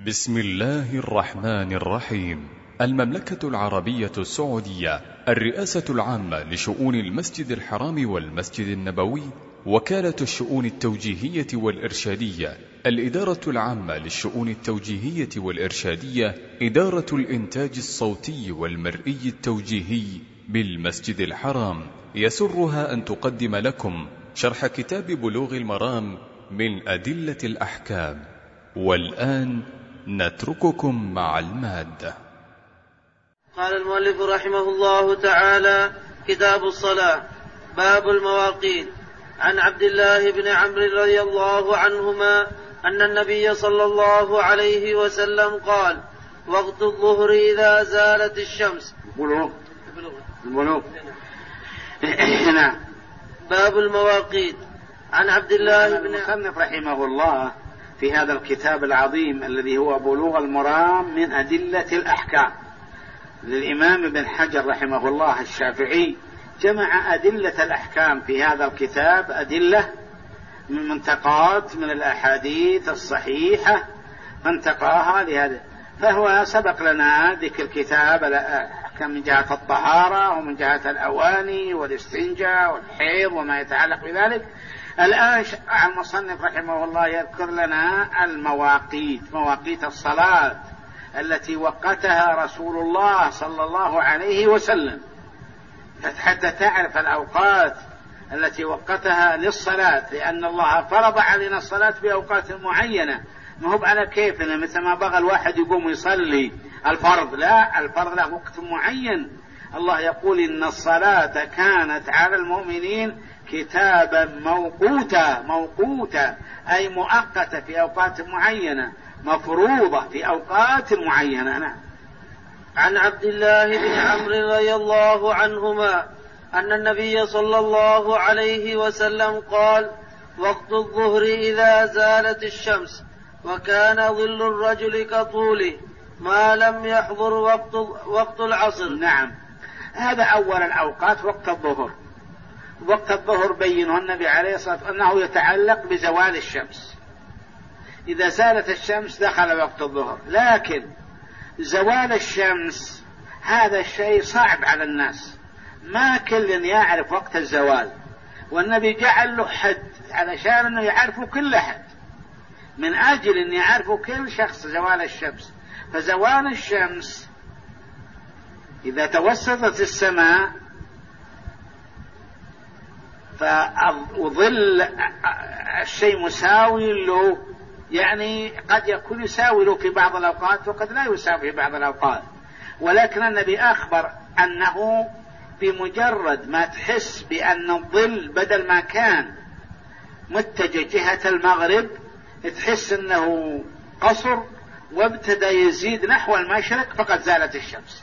بسم الله الرحمن الرحيم. المملكة العربية السعودية، الرئاسة العامة لشؤون المسجد الحرام والمسجد النبوي، وكالة الشؤون التوجيهية والإرشادية، الإدارة العامة للشؤون التوجيهية والإرشادية، إدارة الإنتاج الصوتي والمرئي التوجيهي بالمسجد الحرام، يسرها أن تقدم لكم شرح كتاب بلوغ المرام من أدلة الأحكام. والآن نترككم مع المادة. قال المؤلف رحمه الله تعالى: كتاب الصلاة. باب المواقيت. عن عبد الله بن عمرو رضي الله عنهما أن النبي صلى الله عليه وسلم قال: وقت الظهر إذا زالت الشمس. بلوغ. باب المواقيت. عن عبد الله بن المصنف رحمه الله في هذا الكتاب العظيم الذي هو بلوغ المرام من أدلة الأحكام للإمام ابن حجر رحمه الله الشافعي، جمع أدلة الأحكام في هذا الكتاب، أدلة من منتقات من الأحاديث الصحيحة منتقاها لهذا. فهو سبق لنا ذكر الكتاب الأحكام من جهة الطهارة ومن جهة الأواني والاستنجاء والحيض وما يتعلق بذلك. الآن المصنف رحمه الله يذكر لنا المواقيت، مواقيت الصلاة التي وقتها رسول الله صلى الله عليه وسلم، حتى تعرف الأوقات التي وقتها للصلاة، لأن الله فرض علينا الصلاة بأوقات معينة، ما هو على كيفنا مثل ما بغى الواحد يقوم يصلي الفرض، لا، الفرض له وقت معين. الله يقول: إن الصلاة كانت على المؤمنين كتابا موقوتا أي مؤقتة في أوقات معينة، مفروضة في أوقات معينة. عن عبد الله بن عمرو رضي الله عنهما أن النبي صلى الله عليه وسلم قال: وقت الظهر إذا زالت الشمس، وكان ظل الرجل كطوله، ما لم يحضر وقت العصر. نعم، هذا أول الأوقات وقت الظهر. وقت الظهر بينه النبي عليه الصلاة والسلام أنه يتعلق بزوال الشمس. إذا زالت الشمس دخل وقت الظهر، لكن زوال الشمس هذا الشيء صعب على الناس، ما كل يعرف وقت الزوال، والنبي جعل له حد علشان أنه يعرفه كل أحد، من أجل أن يعرفه كل شخص زوال الشمس. فزوال الشمس إذا توسطت السماء فظل الشيء مساوي له، يعني قد يكون يساوي له في بعض الأوقات وقد لا يساوي في بعض الأوقات، ولكن النبي أخبر أنه بمجرد ما تحس بأن الظل بدل ما كان متجه جهة المغرب تحس أنه قصر وابتدى يزيد نحو المشرق فقد زالت الشمس،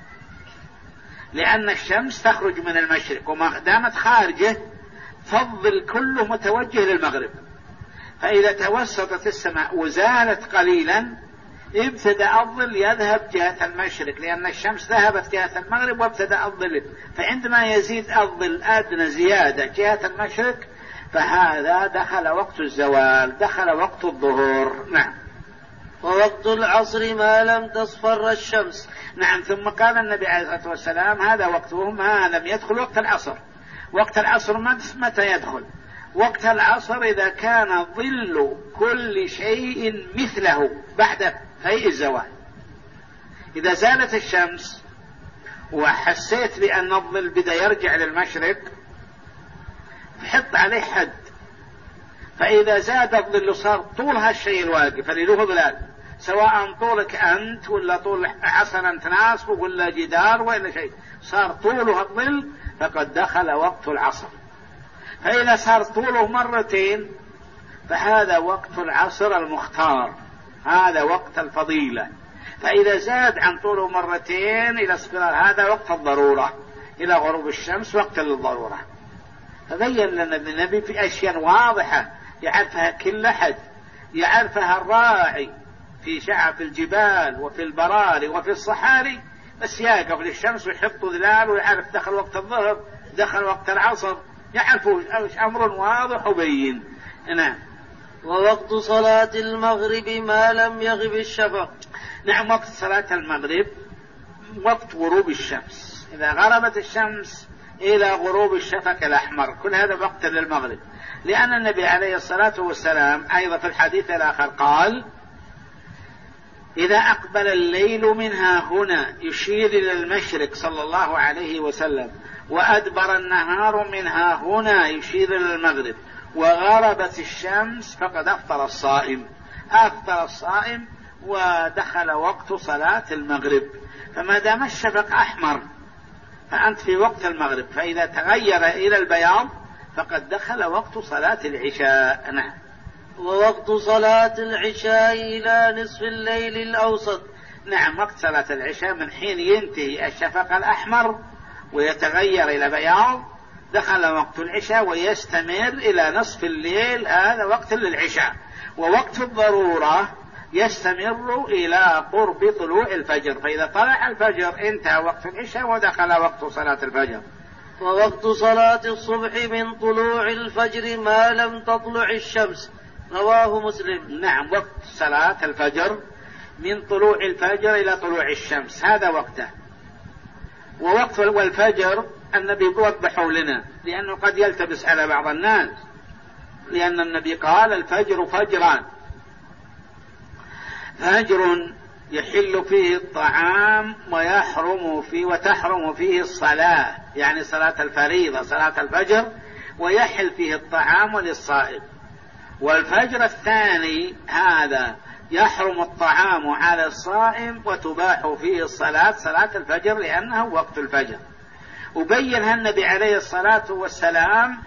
لأن الشمس تخرج من المشرق، وما دامت خارجه فالظل كله متوجه للمغرب. فإذا توسطت السماء وزالت قليلا ابتدأ الظل يذهب جهة المشرق، لأن الشمس ذهبت جهة المغرب وابتدأ الظل. فعندما يزيد الظل أدنى زيادة جهة المشرق فهذا دخل وقت الزوال، دخل وقت الظهر. نعم. ووقت العصر ما لم تصفر الشمس. نعم. ثم قال النبي عليه الصلاة والسلام: هذا وقته ما لم يدخل وقت العصر. وقت العصر متى يدخل؟ وقت العصر إذا كان ظل كل شيء مثله بعد فيء الزوال. إذا زالت الشمس وحسيت بأن الظل بدأ يرجع للمشرق حط عليه حد، فإذا زاد الظل صار طول هالشيء الواقف اللي له ظلال، سواء طولك أنت ولا طول حسنا تناسب ولا جدار ولا شيء، صار طوله الظل فقد دخل وقت العصر. فإذا صار طوله مرتين فهذا وقت العصر المختار، هذا وقت الفضيلة. فإذا زاد عن طوله مرتين إلى اصفرار هذا وقت الضرورة، إلى غروب الشمس وقت للضرورة. فبين لنا النبي في أشياء واضحة يعرفها كل أحد، يعرفها الراعي في شعب الجبال وفي البراري وفي الصحاري، بس يقف للشمس ويحط ظلال ويعرف دخل وقت الظهر دخل وقت العصر، يعرفوا أمر واضح وبين. نعم. ووقت صلاة المغرب ما لم يغب الشفق. نعم، وقت صلاة المغرب وقت غروب الشمس، إذا غربت الشمس إلى غروب الشفق الأحمر، كل هذا وقت للمغرب، لأن النبي عليه الصلاة والسلام أيضا في الحديث الآخر قال: إذا أقبل الليل منها هنا، يشير إلى المشرق صلى الله عليه وسلم، وأدبر النهار منها هنا، يشير إلى المغرب، وغربت الشمس، فقد أفطر الصائم. أفطر الصائم ودخل وقت صلاة المغرب. فما دام الشفق أحمر فأنت في وقت المغرب، فإذا تغير إلى البياض فقد دخل وقت صلاة العشاء. نعم. ووقت صلاة العشاء إلى نصف الليل الأوسط. نعم، وقت صلاة العشاء من حين ينتهي الشفق الأحمر ويتغير إلى بياض دخل وقت العشاء ويستمر إلى نصف الليل، هذا وقت للعشاء. ووقت الضرورة يستمر إلى قرب طلوع الفجر، فإذا طلع الفجر انتهى وقت العشاء ودخل وقت صلاة الفجر. ووقت صلاة الصبح من طلوع الفجر ما لم تطلع الشمس. رواه مسلم. نعم، وقت صلاة الفجر من طلوع الفجر إلى طلوع الشمس، هذا وقته. ووقت والفجر النبي وضحه لنا، لأنه قد يلتبس على بعض الناس، لأن النبي قال: الفجر فجران، فجر يحل فيه الطعام وتحرم فيه الصلاة، يعني صلاة الفريضة صلاة الفجر، ويحل فيه الطعام للصائم. والفجر الثاني هذا يحرم الطعام على الصائم وتباح فيه الصلاة، صلاة الفجر، لأنه وقت الفجر. وبينها النبي عليه الصلاة والسلام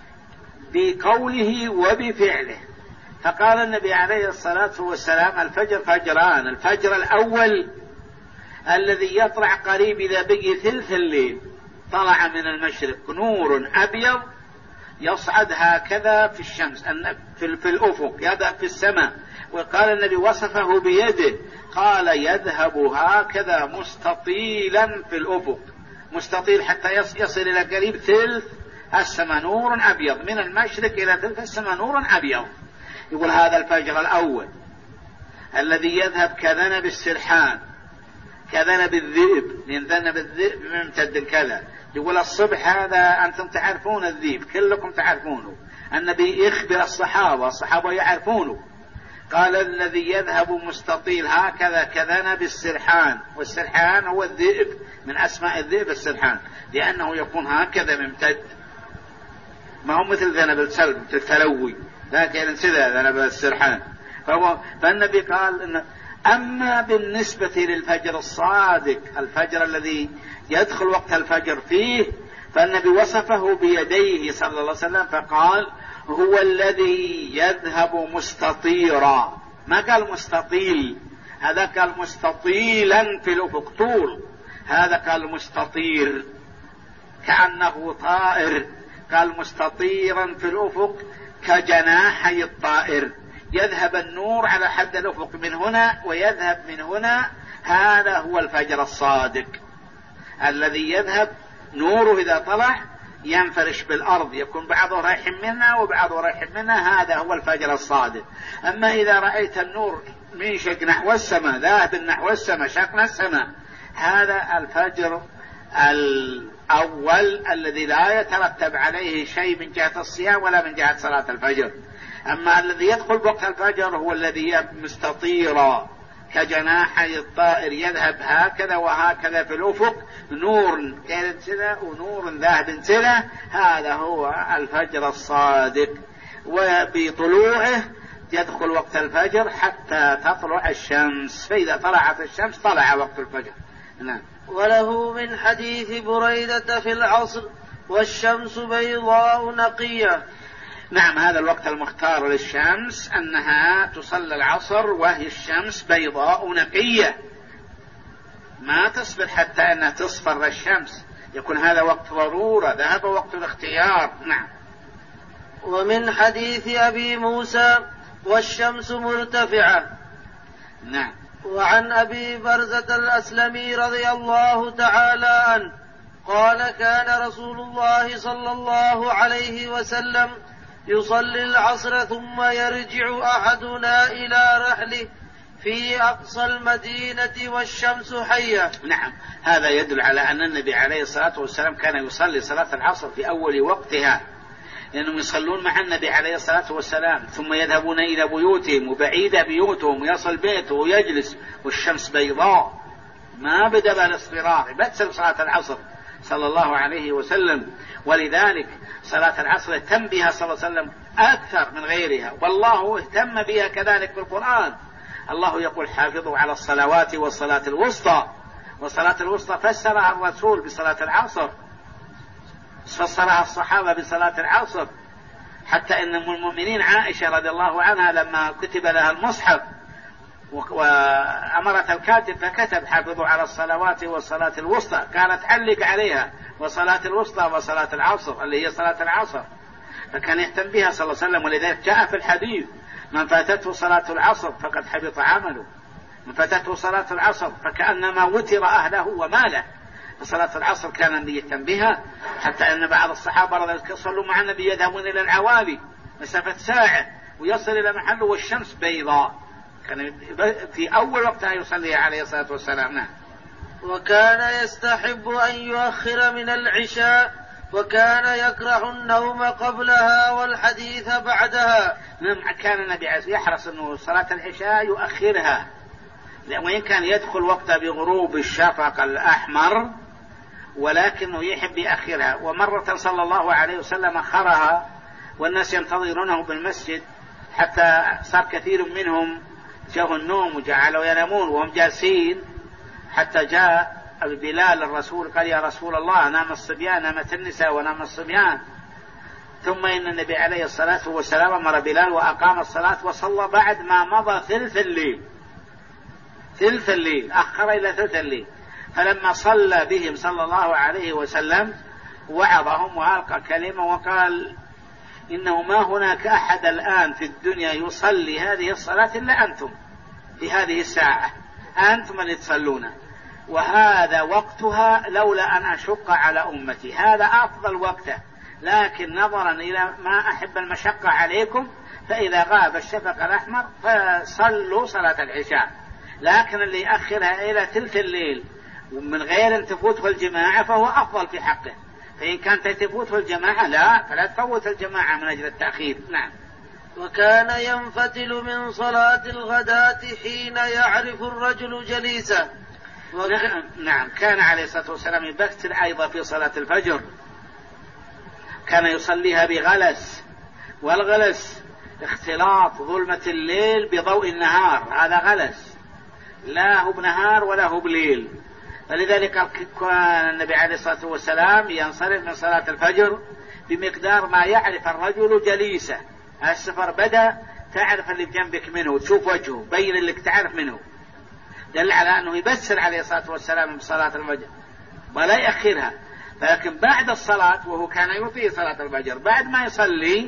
بقوله وبفعله، فقال النبي عليه الصلاة والسلام: الفجر فجران، الفجر الأول الذي يطلع قريب إذا بقي ثلث الليل، طلع من المشرق نور أبيض يصعد هكذا في الشمس في الأفق، يذهب في السماء. وقال النبي وصفه بيده، قال: يذهب هكذا مستطيلا في الأفق، مستطيل حتى يصل إلى قريب ثلث السماء، نور أبيض من المشرق إلى ثلث السماء، نور أبيض. يقول هذا الفجر الأول الذي يذهب كذنب السرحان، كذنب الذئب، من ذنب الذئب ممتد كذا. يقول الصبح هذا أنتم تعرفون الذئب، كلكم تعرفونه، النبي يخبر الصحابة يعرفونه. قال: الذي يذهب مستطيل هكذا كذنب السرحان، والسرحان هو الذئب، من أسماء الذئب السرحان، لأنه يكون هكذا ممتد، ما هو مثل ذنب السلب مثل التلوي، لكن كذا ذنب السرحان. فالنبي قال إن أما بالنسبة للفجر الصادق، الفجر الذي يدخل وقت الفجر فيه، فالنبي وصفه بيديه صلى الله عليه وسلم، فقال: هو الذي يذهب مستطيرا، ما قال مستطيل، هذا قال مستطيلا في الأفق طول، هذا قال مستطير كأنه طائر، قال مستطيرا في الأفق كجناحي الطائر، يذهب النور على حد الأفق من هنا ويذهب من هنا، هذا هو الفجر الصادق الذي يذهب نوره إذا طلع ينفرش بالأرض، يكون بعضه رايح منها وبعضه رايح منها، هذا هو الفجر الصادق. أما إذا رأيت النور منشق نحو السماء، ذاهب نحو السماء، شقنا السماء، هذا الفجر الأول الذي لا يترتب عليه شيء من جهة الصيام ولا من جهة صلاة الفجر. أما الذي يدخل وقت الفجر هو الذي مستطيرا كجناحي الطائر، يذهب هكذا وهكذا في الأفق، نور كذا ونور ذاهب كذا، هذا هو الفجر الصادق. وبطلوعه يدخل وقت الفجر حتى تطلع الشمس، فإذا طلعت الشمس طلع وقت الفجر. نعم. وله من حديث بريدة في العصر: والشمس بيضاء نقية. نعم، هذا الوقت المختار للشمس أنها تصلى العصر وهي الشمس بيضاء نقية، ما تصبر حتى أنها تصفر الشمس، يكون هذا وقت ضرورة، ذهب وقت الاختيار. نعم. ومن حديث أبي موسى: والشمس مرتفعة. نعم. وعن أبي برزة الأسلمي رضي الله تعالى عنه قال: كان رسول الله صلى الله عليه وسلم يصلي العصر ثم يرجع أحدنا إلى رحله في أقصى المدينة والشمس حية. نعم، هذا يدل على أن النبي عليه الصلاة والسلام كان يصلي صلاة العصر في أول وقتها، لأنهم يصلون مع النبي عليه الصلاة والسلام ثم يذهبون إلى بيوتهم، وبعيدة بيوتهم، ويصل بيته ويجلس والشمس بيضاء ما بدأ بالاصفرار، بتسل صلاة العصر صلى الله عليه وسلم. ولذلك صلاة العصر اهتم بها صلى الله عليه وسلم أكثر من غيرها، والله اهتم بها كذلك في القرآن. الله يقول حافظوا على الصلوات والصلاة الوسطى، والصلاة الوسطى فسرها الرسول بصلاة العصر، فسرها الصحابة بصلاة العصر، حتى إن المؤمنين عائشة رضي الله عنها لما كتب لها المصحف وأمرت الكاتب فكتب حافظوا على الصلوات والصلاة الوسطى، كانت تعلق عليها وصلاة الوسطى وصلاة العصر اللي هي صلاة العصر، فكان يهتم بها صلى الله عليه وسلم. ولذلك جاء في الحديث من فاتته صلاة العصر فقد حبط عمله، من فاتته صلاة العصر فكأنما وتر أهله وماله. فصلاة العصر كان النبي يهتم بها، حتى أن بعض الصحابة رضي الله عنهم صلوا مع النبي يذهبون إلى العوالي مسافة ساعة ويصل إلى محله والشمس بيضاء، كان في أول وقتها يصلي عليه الصلاة والسلام. نعم. وكان يستحب أن يؤخر من العشاء، وكان يكره النوم قبلها والحديث بعدها. نعم، كان النبي يحرص أنه صلاة العشاء يؤخرها، وإن كان يدخل وقتها بغروب الشفق الأحمر، ولكنه يحب يأخرها. ومرة صلى الله عليه وسلم أخرها والناس ينتظرونه بالمسجد، حتى صار كثير منهم جاءوا النوم وجعلوا ينامون وهم جالسين، حتى جاء بلال الرسول قال يا رسول الله نام الصبيان، نامت النساء ونام الصبيان. ثم إن النبي عليه الصلاة والسلام أمر بلال وأقام الصلاة وصلى بعد ما مضى ثلث الليل، أخر إلى ثلث الليل. فلما صلى بهم صلى الله عليه وسلم وعظهم وألقى كلمة وقال إنه ما هناك أحد الآن في الدنيا يصلي هذه الصلاة إلا أنتم، في هذه الساعة أنتم اللي تصلون، وهذا وقتها لولا أن أشق على أمتي، هذا أفضل وقته، لكن نظرا إلى ما أحب المشقة عليكم فإذا غاب الشفق الأحمر فصلوا صلاة العشاء. لكن اللي يأخرها إلى ثلث الليل ومن غير أن تفوته الجماعة فهو أفضل في حقه، فإن كانت تفوته الجماعة لا فلا تفوت الجماعة من أجل التأخير. نعم. وكان ينفتل من صلاة الغداة حين يعرف الرجل جليسه. نعم، كان عليه الصلاة والسلام يبكر أيضا في صلاة الفجر، كان يصليها بغلس، والغلس اختلاط ظلمة الليل بضوء النهار، هذا غلس، لا هو بنهار ولا هو بليل. فلذلك كان النبي عليه الصلاة والسلام ينصرف من صلاة الفجر بمقدار ما يعرف الرجل جليسه، السفر بدأ تعرف اللي بجنبك منه، تشوف وجهه بين اللي تعرف منه، دل على أنه يبسر عليه الصلاة والسلام بصلاة الفجر ولا يأخرها. لكن بعد الصلاة وهو كان يطيل صلاة الفجر بعد ما يصلي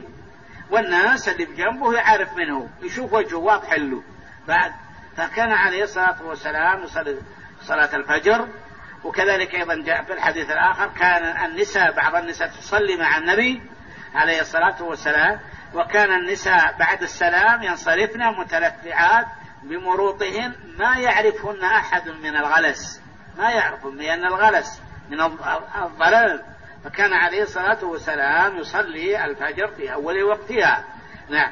والناس اللي بجنبه يعرف منه، يشوف وجهه واضح له بعد. فكان عليه الصلاة والسلام يصلي صلاة الفجر. وكذلك أيضا جاء في الحديث الآخر كان النساء بعض النساء تصلي مع النبي عليه الصلاة والسلام، وكان النساء بعد السلام ينصرفن متلفعات بمروطهن ما يعرفهن أحد من الغلس، ما يعرفون، لأن الغلس من الضلال. فكان عليه الصلاة والسلام يصلي الفجر في أول وقتها. نعم.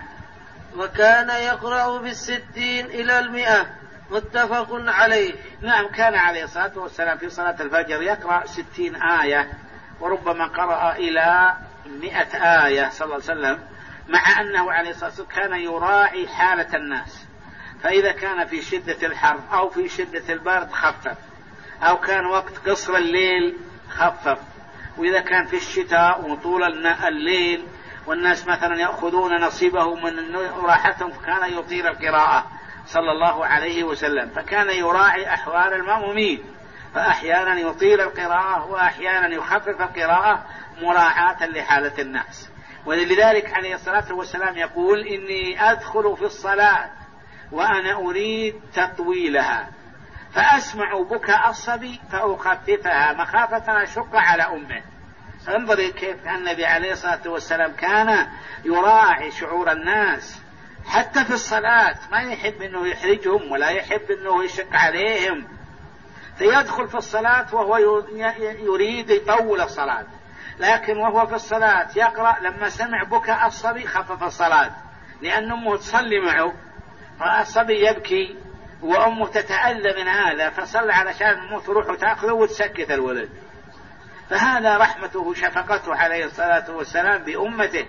وكان يقرأ بالستين إلى 100 متفق عليه. نعم، كان عليه الصلاة والسلام في صلاة الفجر يقرأ 60 آية، وربما قرأ إلى 100 آية صلى الله عليه وسلم، مع أنه عليه الصلاة والسلام كان يراعي حالة الناس، فإذا كان في شدة الحر أو في شدة البرد خفف، أو كان وقت قصر الليل خفف، وإذا كان في الشتاء وطول الليل والناس مثلا يأخذون نصيبه من راحتهم فكان يطيل القراءة صلى الله عليه وسلم. فكان يراعي أحوال المأمومين، فأحيانا يطيل القراءة وأحيانا يخفف القراءة مراعاة لحالة الناس. ولذلك عليه الصلاة والسلام يقول إني أدخل في الصلاة وأنا أريد تطويلها فأسمع بكاء الصبي فأخففها مخافة أشق على أمه انظري كيف النبي عليه الصلاة والسلام كان يراعي شعور الناس حتى في الصلاة، ما يحب أنه يحرجهم ولا يحب أنه يشق عليهم، فيدخل في الصلاة وهو يريد يطول الصلاة، لكن وهو في الصلاة يقرأ. لما سمع بكاء الصبي خفف الصلاة لأن أمه تصلي معه، فالصبي يبكي وأمه تتأذى من هذا، فصلى علشان أمه تروح وتأخذه وتسكت الولد. فهذا رحمته وشفقته عليه الصلاة والسلام بأمته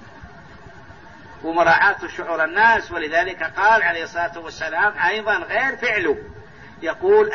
ومراعاة شعور الناس. ولذلك قال عليه الصلاة والسلام أيضا غير فعله، يقول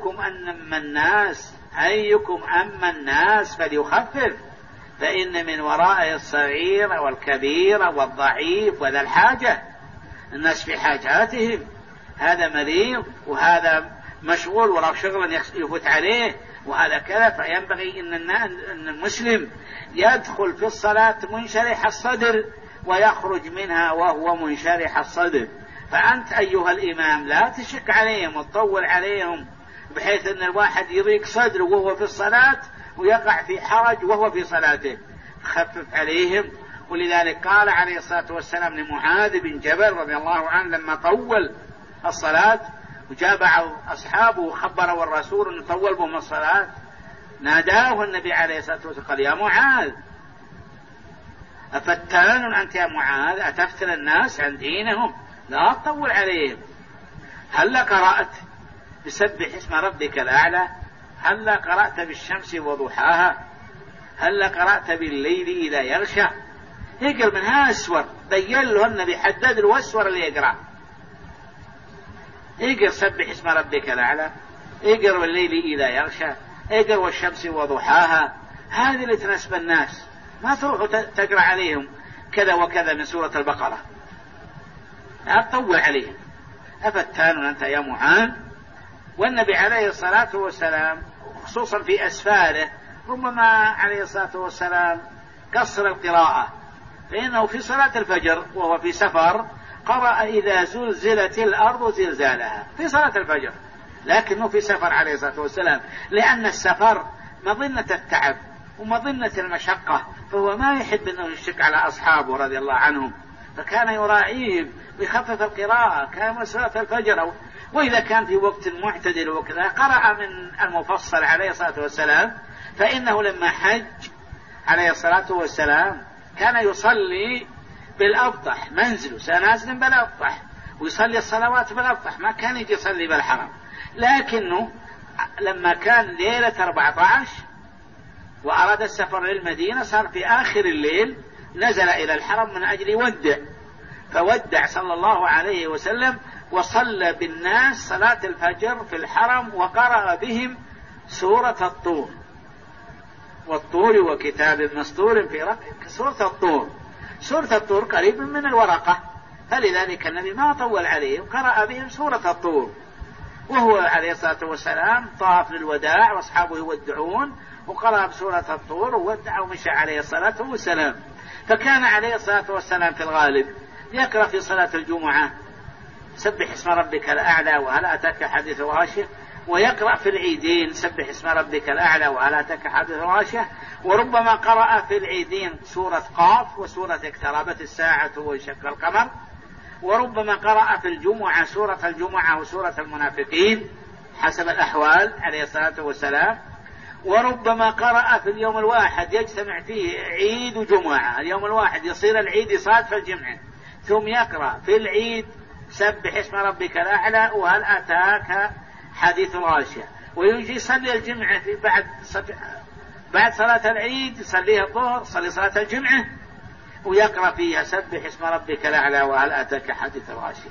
أيكم أما الناس فليخفف، فإن من ورائه الصغير والكبير والضعيف وذا الحاجة. الناس في حاجاتهم، هذا مريض وهذا مشغول ولا شغل يفوت عليه وهذا كذا. فينبغي أن المسلم يدخل في الصلاة منشرح الصدر ويخرج منها وهو منشرح الصدر. فأنت أيها الإمام لا تشك عليهم وتطول عليهم بحيث أن الواحد يضيق صدره وهو في الصلاة ويقع في حرج وهو في صلاته، خفف عليهم. ولذلك قال عليه الصلاة والسلام لمعاذ بن جبل رضي الله عنه لما طول الصلاة وجاء بعض أصحابه وخبروا الرسول أنه طول بهم الصلاة، ناداه النبي عليه الصلاة والسلام قال يا معاذ أفتان أنت يا معاذ، أتفتن الناس عن دينهم، لا تطول عليهم. هل قرأت بسبح اسم ربك الأعلى؟ هل قرأت بالشمس وضحاها؟ هل قرأت بالليل إذا يغشى؟ يقرأ منها أسور، بين له النبي حدد له أسور اللي يقرأ. يقرأ سبح اسم ربك الأعلى، يقرأ بالليل إذا يغشى، يقرأ والشمس وضحاها. هذه اللي تناسب الناس، ما تروحوا تقرأ عليهم كذا وكذا من سورة البقرة، لا تطول عليهم. أفتان أنت يا معاذ. والنبي عليه الصلاة والسلام خصوصا في أسفاره ربما عليه الصلاة والسلام قصر القراءة، فإنه في صلاة الفجر وهو في سفر قرأ إذا زلزلت الأرض زلزالها في صلاة الفجر، لكنه في سفر عليه الصلاة والسلام، لأن السفر مظنة التعب ومظنة المشقة، فهو ما يحب أنه يشك على أصحابه رضي الله عنهم، فكان يراعيهم بخفف القراءة. كان صلاة الفجر وإذا كان في وقت معتدل وكذا قرأ من المفصل عليه الصلاة والسلام. فإنه لما حج عليه الصلاة والسلام كان يصلي بالأبطح، منزله سنازل بالأبطح ويصلي الصلوات بالأبطح، ما كان يجي يصلي بالحرم. لكنه لما كان ليلة 14 وأراد السفر للمدينة صار في آخر الليل نزل إلى الحرم من أجل يودع، فودع صلى الله عليه وسلم وصلى بالناس صلاة الفجر في الحرم وقرأ بهم سورة الطور، والطور وكتاب مسطور في رقم. سورة الطور، سورة الطور قريب من الورقة، فلذلك النبي ما طول عليه وقرأ بهم سورة الطور، وهو عليه الصلاة والسلام طاف للوداع واصحابه يودعون وقرأ بسورة الطور وودع ومشى عليه الصلاة والسلام. فكان عليه الصلاة والسلام في الغالب يقرأ في صلاة الجمعة سبح اسم ربك الأعلى وهل أتاك حديث غاشية، ويقرأ في العيدين سبح اسم ربك الأعلى وهل أتاك حديث غاشية، وربما قرأ في العيدين سورة قاف وسورة اقتربت الساعة وانشق القمر، وربما قرأ في الجمعة سورة الجمعة وسورة المنافقين حسب الأحوال عليه الصلاة والسلام، وربما قرأ في اليوم الواحد يجتمع فيه عيد وجمعة، اليوم الواحد يصير العيد يصادف الجمعة، ثم يقرأ في العيد سبح اسم ربك الأعلى وهل أتاك حديث غاشية، ويجي يصلي الجمعة في بعد صلاة العيد يصليها الظهر، يصلي صلاة الجمعة ويقرأ فيها سبح اسم ربك الأعلى وهل أتاك حديث غاشية،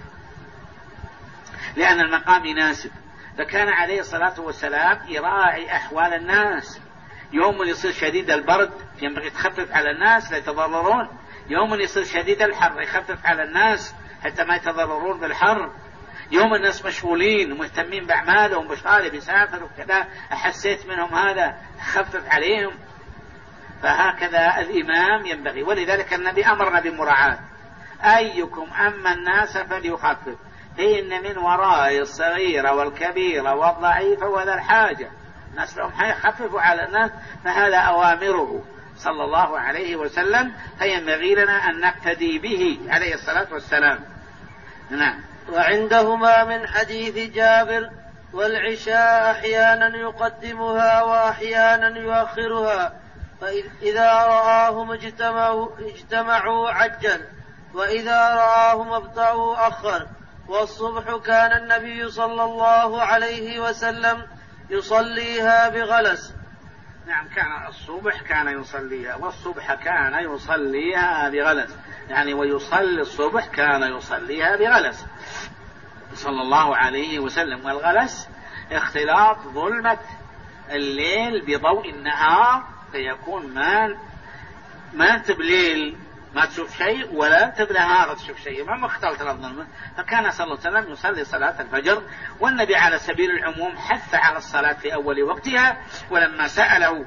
لأن المقام يناسب. فكان عليه الصلاة والسلام يراعي أحوال الناس، يوم يصير شديد البرد ينبغي تخفف على الناس لا يتضررون، يوم يصير شديد الحر يخفف على الناس حتى ما يتضررون بالحر، يوم الناس مشغولين ومهتمين بأعمالهم بشغال بيسافر وكذا أحسيت منهم هذا خفف عليهم. فهكذا الإمام ينبغي، ولذلك النبي أمرنا بمراعاة أيكم أما الناس فليخفف، فإن من وراء الصغير والكبير والضعيف وذا الحاجة. الناس لهم يخففوا على الناس، فهذا أوامره صلى الله عليه وسلم، فينبغي لنا أن نقتدي به عليه الصلاة والسلام. نعم. وعندهما من حديث جابر: والعشاء أحيانا يقدمها وأحيانا يؤخرها، فإذا رآهم اجتمعوا عجل، وإذا رآهم ابطأوا أخر. والصبح كان النبي صلى الله عليه وسلم يصليها بغلس. نعم، كان الصبح كان يصليها، والصبح كان يصليها بغلس، يعني ويصلي الصبح كان يصليها بغلس صلى الله عليه وسلم. والغلس اختلاط ظلمة الليل بضوء النهار، فيكون ما انت بليل ما تشوف شيء ولا انت بنهار تشوف شيء، ما مختلط الظلمة. فكان صلى الله عليه وسلم يصلي صلاة الفجر، والنبي على سبيل العموم حث على الصلاة في أول وقتها. ولما سأله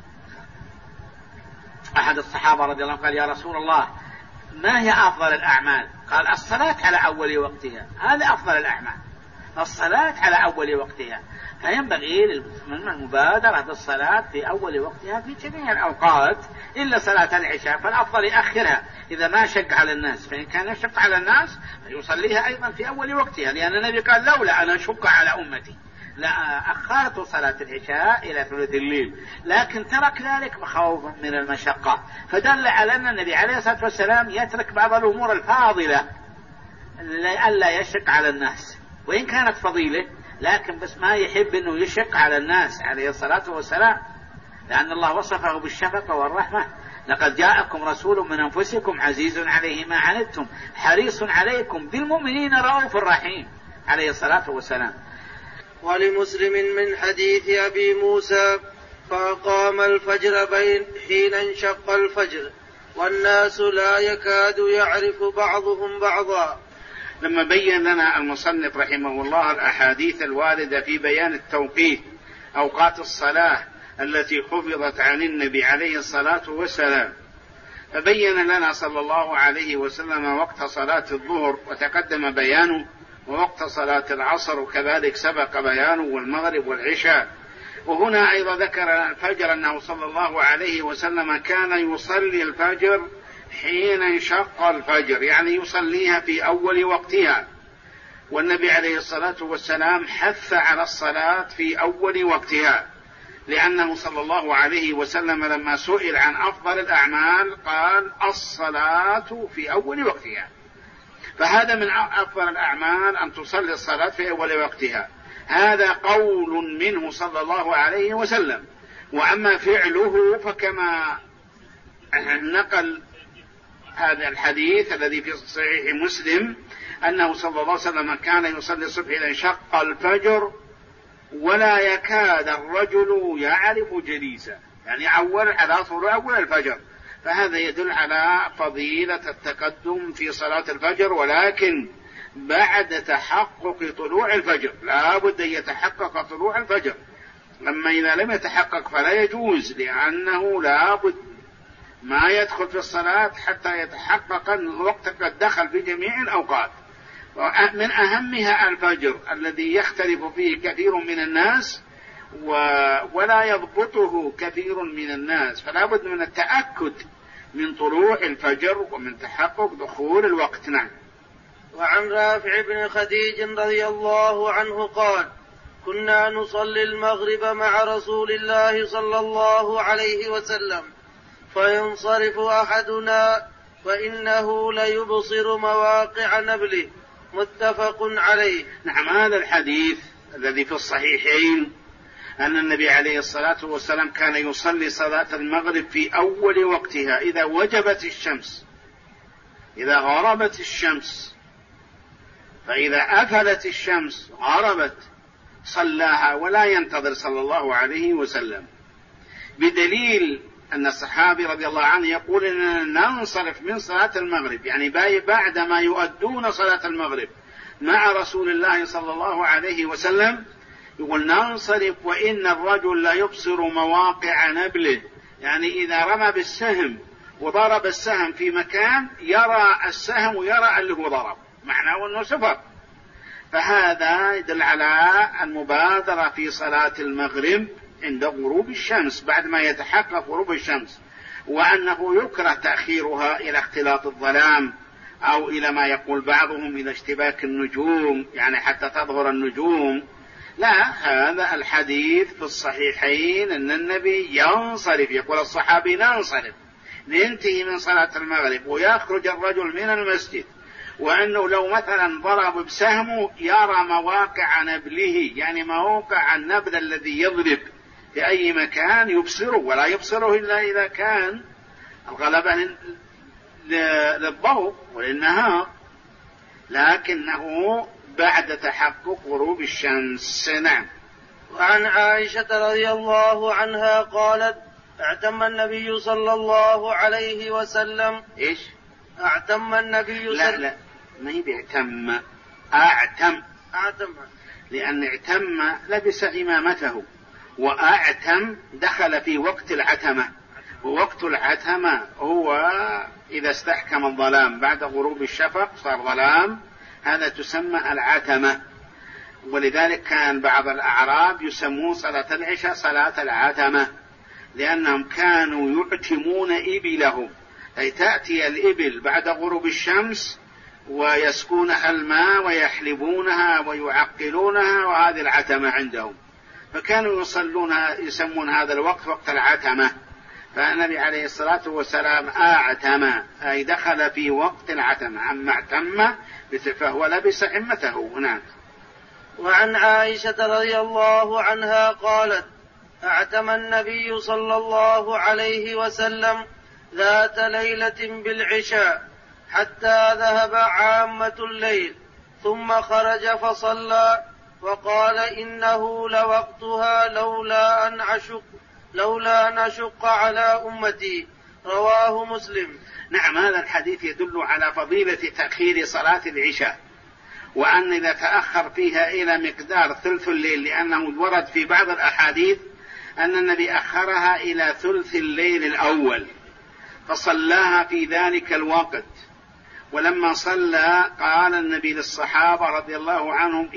أحد الصحابة رضي الله عنه قال: يا رسول الله ما هي أفضل الأعمال؟ قال: الصلاة على أول وقتها، هذا أفضل الأعمال، الصلاة على أول وقتها. فينبغي للمسلمين المبادرة بالصلاة في أول وقتها في جميع الأوقات إلا صلاة العشاء، فالأفضل يأخرها إذا ما شق على الناس، فإن كان يشق على الناس فيصليها أيضا في أول وقتها، لأن النبي قال: لولا أن أشق على أمتي لأخرت صلاة العشاء إلى ثلث الليل، لكن ترك ذلك مخوفا من المشقة. فدل على أن النبي عليه الصلاة والسلام يترك بعض الأمور الفاضلة ألا يشق على الناس، وإن كانت فضيلة لكن بس ما يحب أنه يشق على الناس عليه الصلاة والسلام، لأن الله وصفه بالشفقة والرحمة: لقد جاءكم رسول من أنفسكم عزيز عليه ما عنتم حريص عليكم بالمؤمنين رؤوف رحيم عليه الصلاة والسلام. ولمسلم من حديث أبي موسى: فأقام الفجر حين انشق الفجر والناس لا يكاد يعرف بعضهم بعضا. لما بين لنا المصنف رحمه الله الأحاديث الواردة في بيان التوقيت أوقات الصلاة التي حفظت عن النبي عليه الصلاة والسلام، فبين لنا صلى الله عليه وسلم وقت صلاة الظهر وتقدم بيانه، ووقت صلاة العصر وكذلك سبق بيانه، والمغرب والعشاء. وهنا أيضا ذكر الفجر أنه صلى الله عليه وسلم كان يصلي الفجر حين انشق الفجر، يعني يصليها في أول وقتها. والنبي عليه الصلاة والسلام حث على الصلاة في أول وقتها، لأنه صلى الله عليه وسلم لما سئل عن أفضل الأعمال قال: الصلاة في أول وقتها. فهذا من أفضل الأعمال أن تصلي الصلاة في أول وقتها، هذا قول منه صلى الله عليه وسلم. وأما فعله فكما نقل هذا الحديث الذي في صحيح مسلم أنه صلى الله عليه وسلم كان يصلي الصبح إذا انشق الفجر ولا يكاد الرجل يعرف جليسه، يعني على طلوع أول الفجر. فهذا يدل على فضيلة التقدم في صلاة الفجر، ولكن بعد تحقق طلوع الفجر، لا بد أن يتحقق طلوع الفجر. أما إذا لم يتحقق فلا يجوز، لأنه لا بد ما يدخل في الصلاة حتى يتحقق أن الوقت قد دخل في جميع الأوقات. ومن أهمها الفجر الذي يختلف فيه كثير من الناس ولا يضبطه كثير من الناس، فلا بد من التأكد من طلوع الفجر ومن تحقق دخول الوقت. نعم. وعن رافع بن خديج رضي الله عنه قال: كنا نصلي المغرب مع رسول الله صلى الله عليه وسلم فينصرف أحدنا وإنه ليبصر مواقع نبله، متفق عليه. نعم، هذا الحديث الذي في الصحيحين أن النبي عليه الصلاة والسلام كان يصلي صلاة المغرب في أول وقتها إذا وجبت الشمس، إذا غربت الشمس، فإذا أفلت الشمس غربت صلاها ولا ينتظر صلى الله عليه وسلم، بدليل أن الصحابي رضي الله عنه يقول إننا ننصرف من صلاة المغرب، يعني بعد ما يؤدون صلاة المغرب مع رسول الله صلى الله عليه وسلم، يقول ننصرف وإن الرجل لا يبصر مواقع نبله، يعني إذا رمى بالسهم وضرب السهم في مكان يرى السهم ويرى اللي هو ضرب، معناه أنه سفر. فهذا يدل على المبادرة في صلاة المغرب عند غروب الشمس بعد ما يتحقق غروب الشمس، وأنه يكره تأخيرها إلى اختلاط الظلام أو إلى ما يقول بعضهم إلى اشتباك النجوم، يعني حتى تظهر النجوم. لا، هذا الحديث في الصحيحين أن النبي ينصرف، يقول الصحابي ننصرف ننتهي من صلاة المغرب ويخرج الرجل من المسجد، وأنه لو مثلا ضرب بسهمه يرى مواقع نبله، يعني مواقع النبل الذي يضرب في أي مكان يبصره، ولا يبصره إلا إذا كان الغلبة للضوء وللنهار، لكنه بعد تحقق غروب الشمس. نعم. وعن عائشة رضي الله عنها قالت: اعتم النبي صلى الله عليه وسلم. إيش؟ اعتم النبي لا ما هي باعتم، أعتم، لأن اعتم لبس إمامته، وأعتم دخل في وقت العتمة، ووقت العتمة هو إذا استحكم الظلام بعد غروب الشفق صار ظلام، هذا تسمى العتمة. ولذلك كان بعض الأعراب يسمون صلاة العشاء صلاة العتمة، لأنهم كانوا يعتمون إبلهم، أي تأتي الإبل بعد غروب الشمس ويسكونها الماء ويحلبونها ويعقلونها، وهذه العتمة عندهم، فكانوا يسمون هذا الوقت وقت العتمة. فالنبي عليه الصلاة والسلام أعتم، أي دخل في وقت العتمة. أما اعتم فهو لبس عمته. نعم. وعن عائشة رضي الله عنها قالت: اعتم النبي صلى الله عليه وسلم ذات ليلة بالعشاء حتى ذهب عامة الليل، ثم خرج فصلى وقال: إنه لوقتها لولا أن أشق على أمتي. رواه مسلم. نعم، هذا الحديث يدل على فضيلة تأخير صلاة العشاء، وأن إذا تأخر فيها إلى مقدار ثلث الليل، لأنه ورد في بعض الأحاديث أن النبي أخرها إلى ثلث الليل الأول فصلاها في ذلك الوقت. ولما صلى قال النبي للصحابة رضي الله عنهم: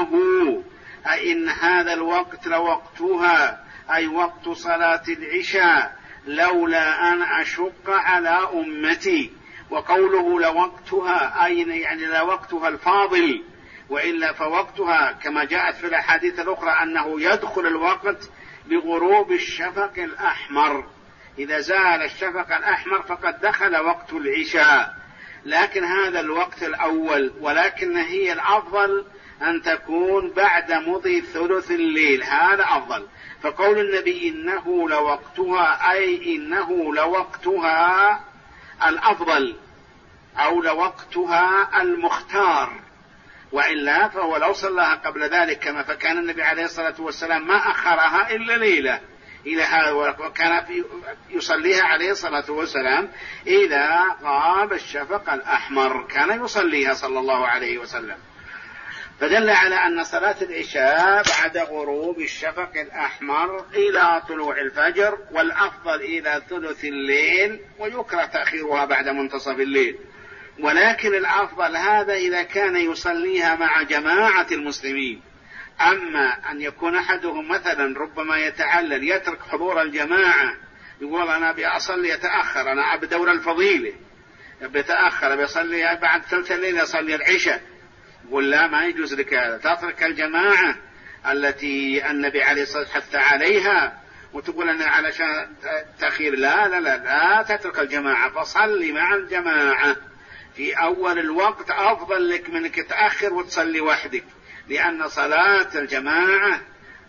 إن هذا الوقت لوقتها، أي وقت صلاة العشاء، لولا أن أشق على أمتي. وقوله لوقتها أي يعني لوقتها الفاضل، وإلا فوقتها كما جاءت في الأحاديث الأخرى أنه يدخل الوقت بغروب الشفق الأحمر، إذا زال الشفق الأحمر فقد دخل وقت العشاء، لكن هذا الوقت الأول، ولكن هي الأفضل أن تكون بعد مضي ثلث الليل، هذا أفضل. فقول النبي إنه لوقتها أي إنه لوقتها الأفضل أو لوقتها المختار، وإلا فهو لو صلىها قبل ذلك كما فكان النبي عليه الصلاة والسلام ما أخرها إلا ليلة إلى هذا، وكان يصليها عليه الصلاة والسلام إذا غاب الشفق الأحمر، كان يصليها صلى الله عليه وسلم. فدل على أن صلاة العشاء بعد غروب الشفق الأحمر إلى طلوع الفجر، والأفضل إلى ثلث الليل، ويكره تأخيرها بعد منتصف الليل. ولكن الأفضل هذا إذا كان يصليها مع جماعة المسلمين. أما أن يكون أحدهم مثلا ربما يتعلل يترك حضور الجماعة، يقول أنا بأصلي يتأخر، أنا أبي دور الفضيلة بيتأخر بيصلي بعد ثلث الليل يصلي العشاء، يقول لا، ما يجوز لك هذا، تترك الجماعة التي النبي عليه الصلاة والسلام حث عليها وتقول أنا علشان تأخير. لا تترك الجماعة، فصلي مع الجماعة في أول الوقت أفضل لك من أنك تأخر وتصلي وحدك، لأن صلاة الجماعة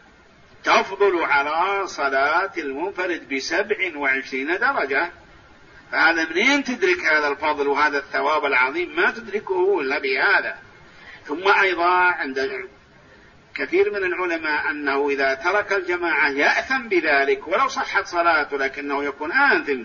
تفضل على صلاة المنفرد ب27 درجة. فهذا منين تدرك هذا الفضل وهذا الثواب العظيم؟ ما تدركه إلا بهذا. ثم أيضا عند كثير من العلماء أنه إذا ترك الجماعة يأثم بذلك ولو صحت صلاته، لكنه يكون آثم.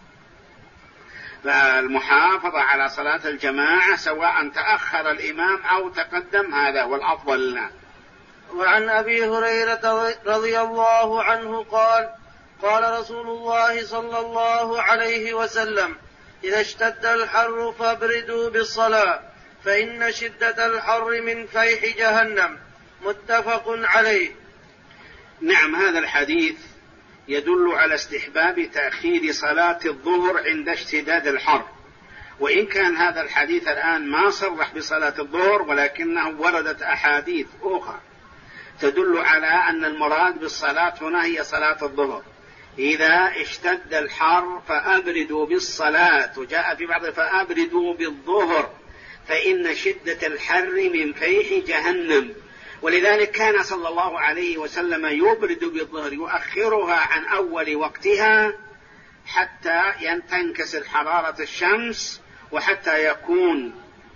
فالمحافظة على صلاة الجماعة سواء تأخر الإمام أو تقدم، هذا هو الأفضل لنا. وعن أبي هريرة رضي الله عنه قال: قال رسول الله صلى الله عليه وسلم: إذا اشتد الحر فابردوا بالصلاة، فإن شدة الحر من فيح جهنم. متفق عليه. نعم، هذا الحديث يدل على استحباب تأخير صلاة الظهر عند اشتداد الحر، وإن كان هذا الحديث الآن ما صرح بصلاة الظهر، ولكنه وردت أحاديث أخرى تدل على أن المراد بالصلاة هنا هي صلاة الظهر. إذا اشتد الحر فأبردوا بالصلاة، وجاء في بعض فأبردوا بالظهر، فإن شدة الحر من فيح جهنم. ولذلك كان صلى الله عليه وسلم يبرد بالظهر، يؤخرها عن أول وقتها حتى تنكسر حرارة الشمس، وحتى يكون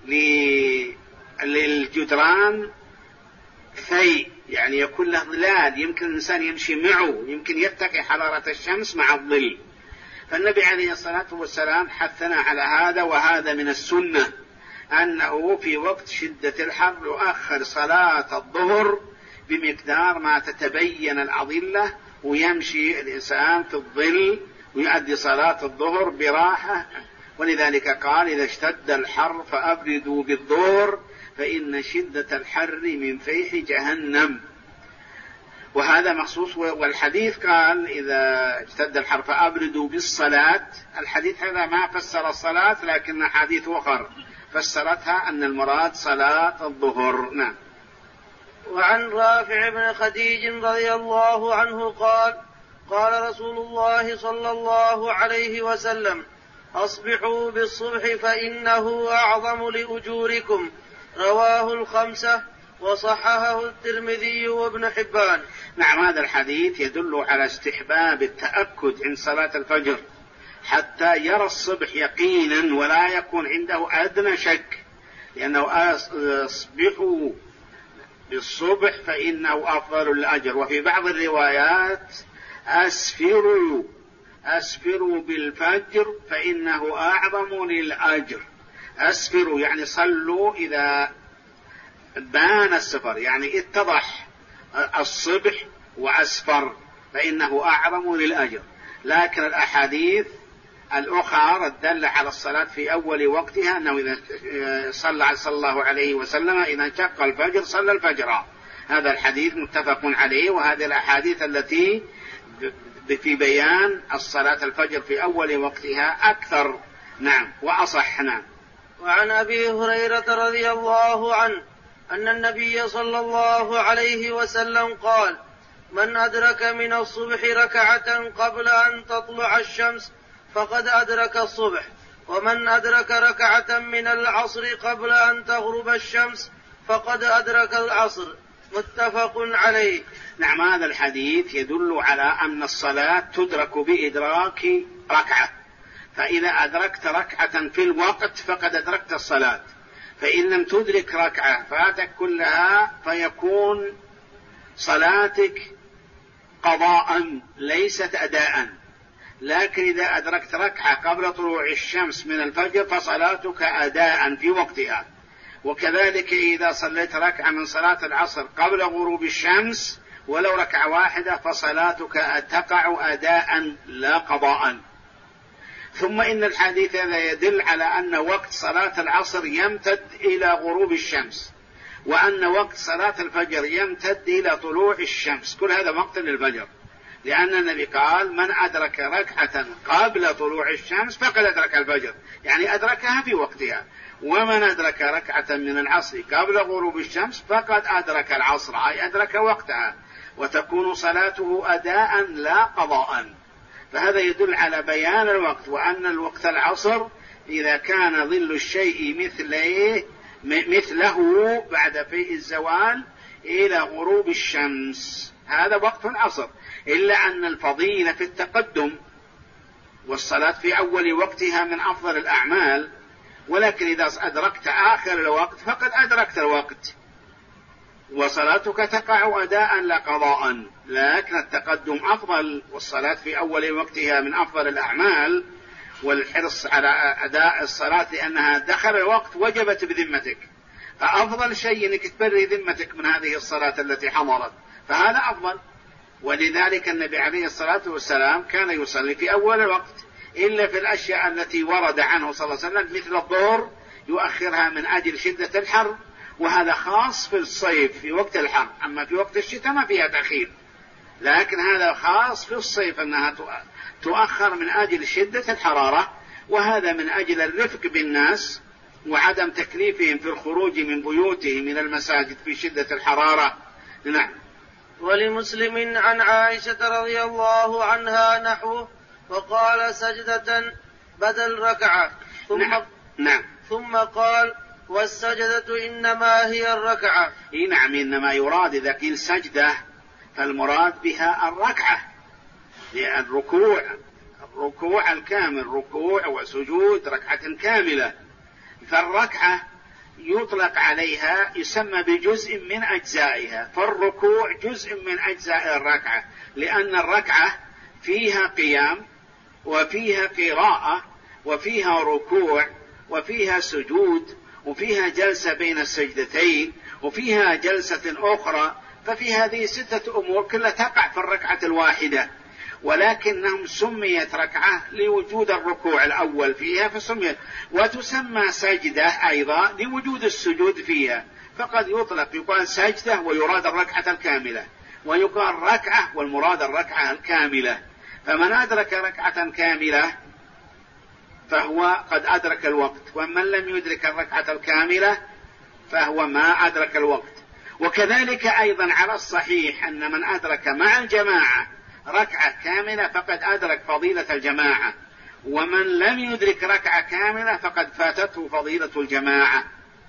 للجدران فيء، يعني يكون له ظلال يمكن الإنسان يمشي معه، يمكن يتقي حرارة الشمس مع الظل. فالنبي عليه الصلاة والسلام حثنا على هذا، وهذا من السنة أنه في وقت شدة الحر يؤخر صلاة الظهر بمقدار ما تتبين الأضلة، ويمشي الإنسان في الظل ويؤدي صلاة الظهر براحة. ولذلك قال: إذا اشتد الحر فأبردوا بالظهر فإن شدة الحر من فيح جهنم. وهذا مخصوص. والحديث قال: إذا اشتد الحر فأبردوا بالصلاة. الحديث هذا ما فسر الصلاة، لكن حديث أخر فسرتها أن المراد صلاة الظهر. نعم. وعن رافع بن خديج رضي الله عنه قال: قال رسول الله صلى الله عليه وسلم: أصبحوا بالصبح فإنه أعظم لأجوركم. رواه الخمسة وصححه الترمذي وابن حبان. نعم، هذا الحديث يدل على استحباب التأكد عند صلاة الفجر حتى يرى الصبح يقينا ولا يكون عنده أدنى شك، لأنه أصبحوا بالصبح فإنه أفضل الأجر. وفي بعض الروايات: أسفروا بالفجر فإنه أعظم للأجر. أسفروا يعني صلوا إذا بان السفر، يعني اتضح الصبح، وأسفر فإنه أعظم للأجر. لكن الأحاديث الأخرى الدالة على الصلاة في أول وقتها أنه إذا صلى الله عليه وسلم إذا انشق الفجر صلى الفجر. هذا الحديث متفق عليه، وهذه الأحاديث التي في بيان الصلاة الفجر في أول وقتها أكثر. نعم، وأصح. نعم. وعن أبي هريرة رضي الله عنه أن النبي صلى الله عليه وسلم قال: من أدرك من الصبح ركعة قبل أن تطلع الشمس فقد أدرك الصبح، ومن أدرك ركعة من العصر قبل أن تغرب الشمس فقد أدرك العصر. متفق عليه. نعم، هذا الحديث يدل على أن الصلاة تدرك بإدراك ركعة، فإذا أدركت ركعة في الوقت فقد أدركت الصلاة. فإن لم تدرك ركعة فاتك كلها، فيكون صلاتك قضاء ليست أداء. لكن إذا أدركت ركعة قبل طلوع الشمس من الفجر فصلاتك أداء في وقتها. وكذلك إذا صليت ركعة من صلاة العصر قبل غروب الشمس ولو ركعة واحدة فصلاتك تقع أداء لا قضاء. ثم إن الحديث هذا يدل على أن وقت صلاة العصر يمتد إلى غروب الشمس، وأن وقت صلاة الفجر يمتد إلى طلوع الشمس. كل هذا وقت للفجر، لأن النبي قال: من أدرك ركعة قبل طلوع الشمس فقد أدرك الفجر، يعني أدركها في وقتها. ومن أدرك ركعة من العصر قبل غروب الشمس فقد أدرك العصر، أي أدرك وقتها، وتكون صلاته أداء لا قضاء. فهذا يدل على بيان الوقت، وأن الوقت العصر إذا كان ظل الشيء مثله بعد فيء الزوال إلى غروب الشمس، هذا وقت العصر. إلا أن الفضيلة في التقدم، والصلاة في أول وقتها من أفضل الأعمال، ولكن إذا أدركت آخر الوقت فقد أدركت الوقت، وصلاتك تقع أداء لا قضاء. لكن التقدم أفضل، والصلاة في أول وقتها من أفضل الأعمال، والحرص على أداء الصلاة لأنها دخل الوقت وجبت بذمتك، فأفضل شيء أنك تبري ذمتك من هذه الصلاة التي حضرت، فهذا أفضل. ولذلك النبي عليه الصلاة والسلام كان يصلي في أول الوقت، إلا في الأشياء التي ورد عنه صلى الله عليه وسلم مثل الظهر يؤخرها من أجل شدة الحر، وهذا خاص في الصيف في وقت الحر. أما في وقت الشتاء ما فيها تأخير، لكن هذا خاص في الصيف أنها تؤخر من أجل شدة الحرارة، وهذا من أجل الرفق بالناس وعدم تكليفهم في الخروج من بيوتهم إلى المساجد في شدة الحرارة. نعم. ولمسلم عن عائشة رضي الله عنها نحوه وقال سجدة بدل ركعة ثم قال والسجدة إنما هي الركعة. نعم، إنما يراد إذا قيل سجدة فالمراد بها الركعة، لأن الركوع الكامل، ركوع وسجود ركعة كاملة، فالركعة يطلق عليها يسمى بجزء من أجزائها، فالركوع جزء من أجزاء الركعة، لأن الركعة فيها قيام وفيها قراءة وفيها ركوع وفيها سجود وفيها جلسة بين السجدتين وفيها جلسة أخرى، ففي هذه 6 أمور كلها تقع في الركعة الواحدة، ولكنهم سميت ركعة لوجود الركوع الأول فيها فسميت، وتسمى سجدة أيضا لوجود السجود فيها، فقد يقال سجدة ويراد الركعة الكاملة، ويقال ركعة والمراد الركعة الكاملة. فمن أدرك ركعة كاملة فهو قد أدرك الوقت، ومن لم يدرك الركعة الكاملة فهو ما أدرك الوقت. وكذلك أيضا على الصحيح أن من أدرك مع الجماعة ركعة كاملة فقد أدرك فضيلة الجماعة، ومن لم يدرك ركعة كاملة فقد فاتته فضيلة الجماعة.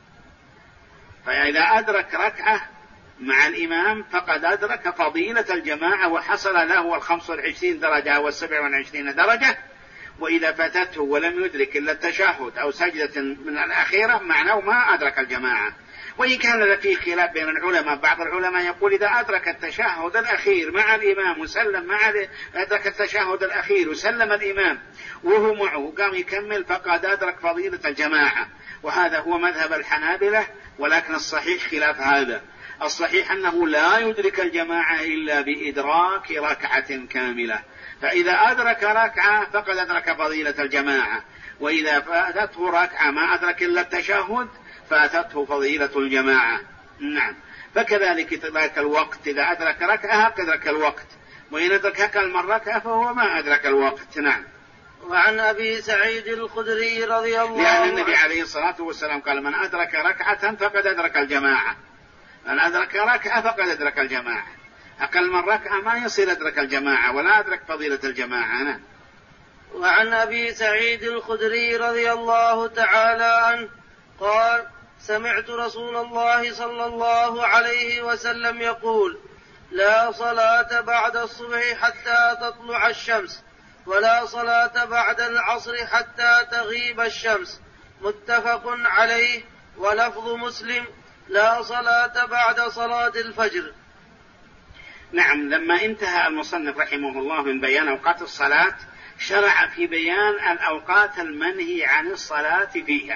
فإذا أدرك ركعة مع الإمام فقد أدرك فضيلة الجماعة وحصل له 25 درجة أو 27 درجة، وإذا فاتته ولم يدرك إلا التشهد أو سجدة من الأخيرة معناه ما أدرك الجماعة. وإن كان فيه خلاف بين العلماء، بعض العلماء يقول إذا أدرك التشهد الأخير مع الإمام وسلم أدرك التشهد الأخير وسلم الإمام وهو معه قام يكمل فقد أدرك فضيلة الجماعة، وهذا هو مذهب الحنابلة، ولكن الصحيح خلاف هذا. الصحيح أنه لا يدرك الجماعة إلا بإدراك ركعة كاملة، فإذا أدرك ركعة فقد أدرك فضيلة الجماعة، وإذا فاتته ركعة ما أدرك إلا التشهد فاتته فضيلة الجماعة. نعم. فكذلك إدراك الوقت، إذا أدرك ركعة أدرك الوقت، وإن أدرك أقل من ركعة فهو ما أدرك الوقت. نعم. وعن أبي سعيد الخدري رضي الله عنه، لأن النبي عليه الصلاة والسلام قال من أدرك ركعة فقد أدرك الجماعة، من أدرك ركعة فقد أدرك الجماعة، أقل من ركعة ما يصير أدرك الجماعة ولا أدرك فضيلة الجماعة. نعم. وعن أبي سعيد الخدري رضي الله تعالى عنه قال سمعت رسول الله صلى الله عليه وسلم يقول لا صلاة بعد الصبح حتى تطلع الشمس، ولا صلاة بعد العصر حتى تغيب الشمس، متفق عليه. ولفظ مسلم لا صلاة بعد صلاة الفجر. نعم. لما انتهى المصنف رحمه الله من بيان أوقات الصلاة شرع في بيان الأوقات المنهي عن الصلاة فيها،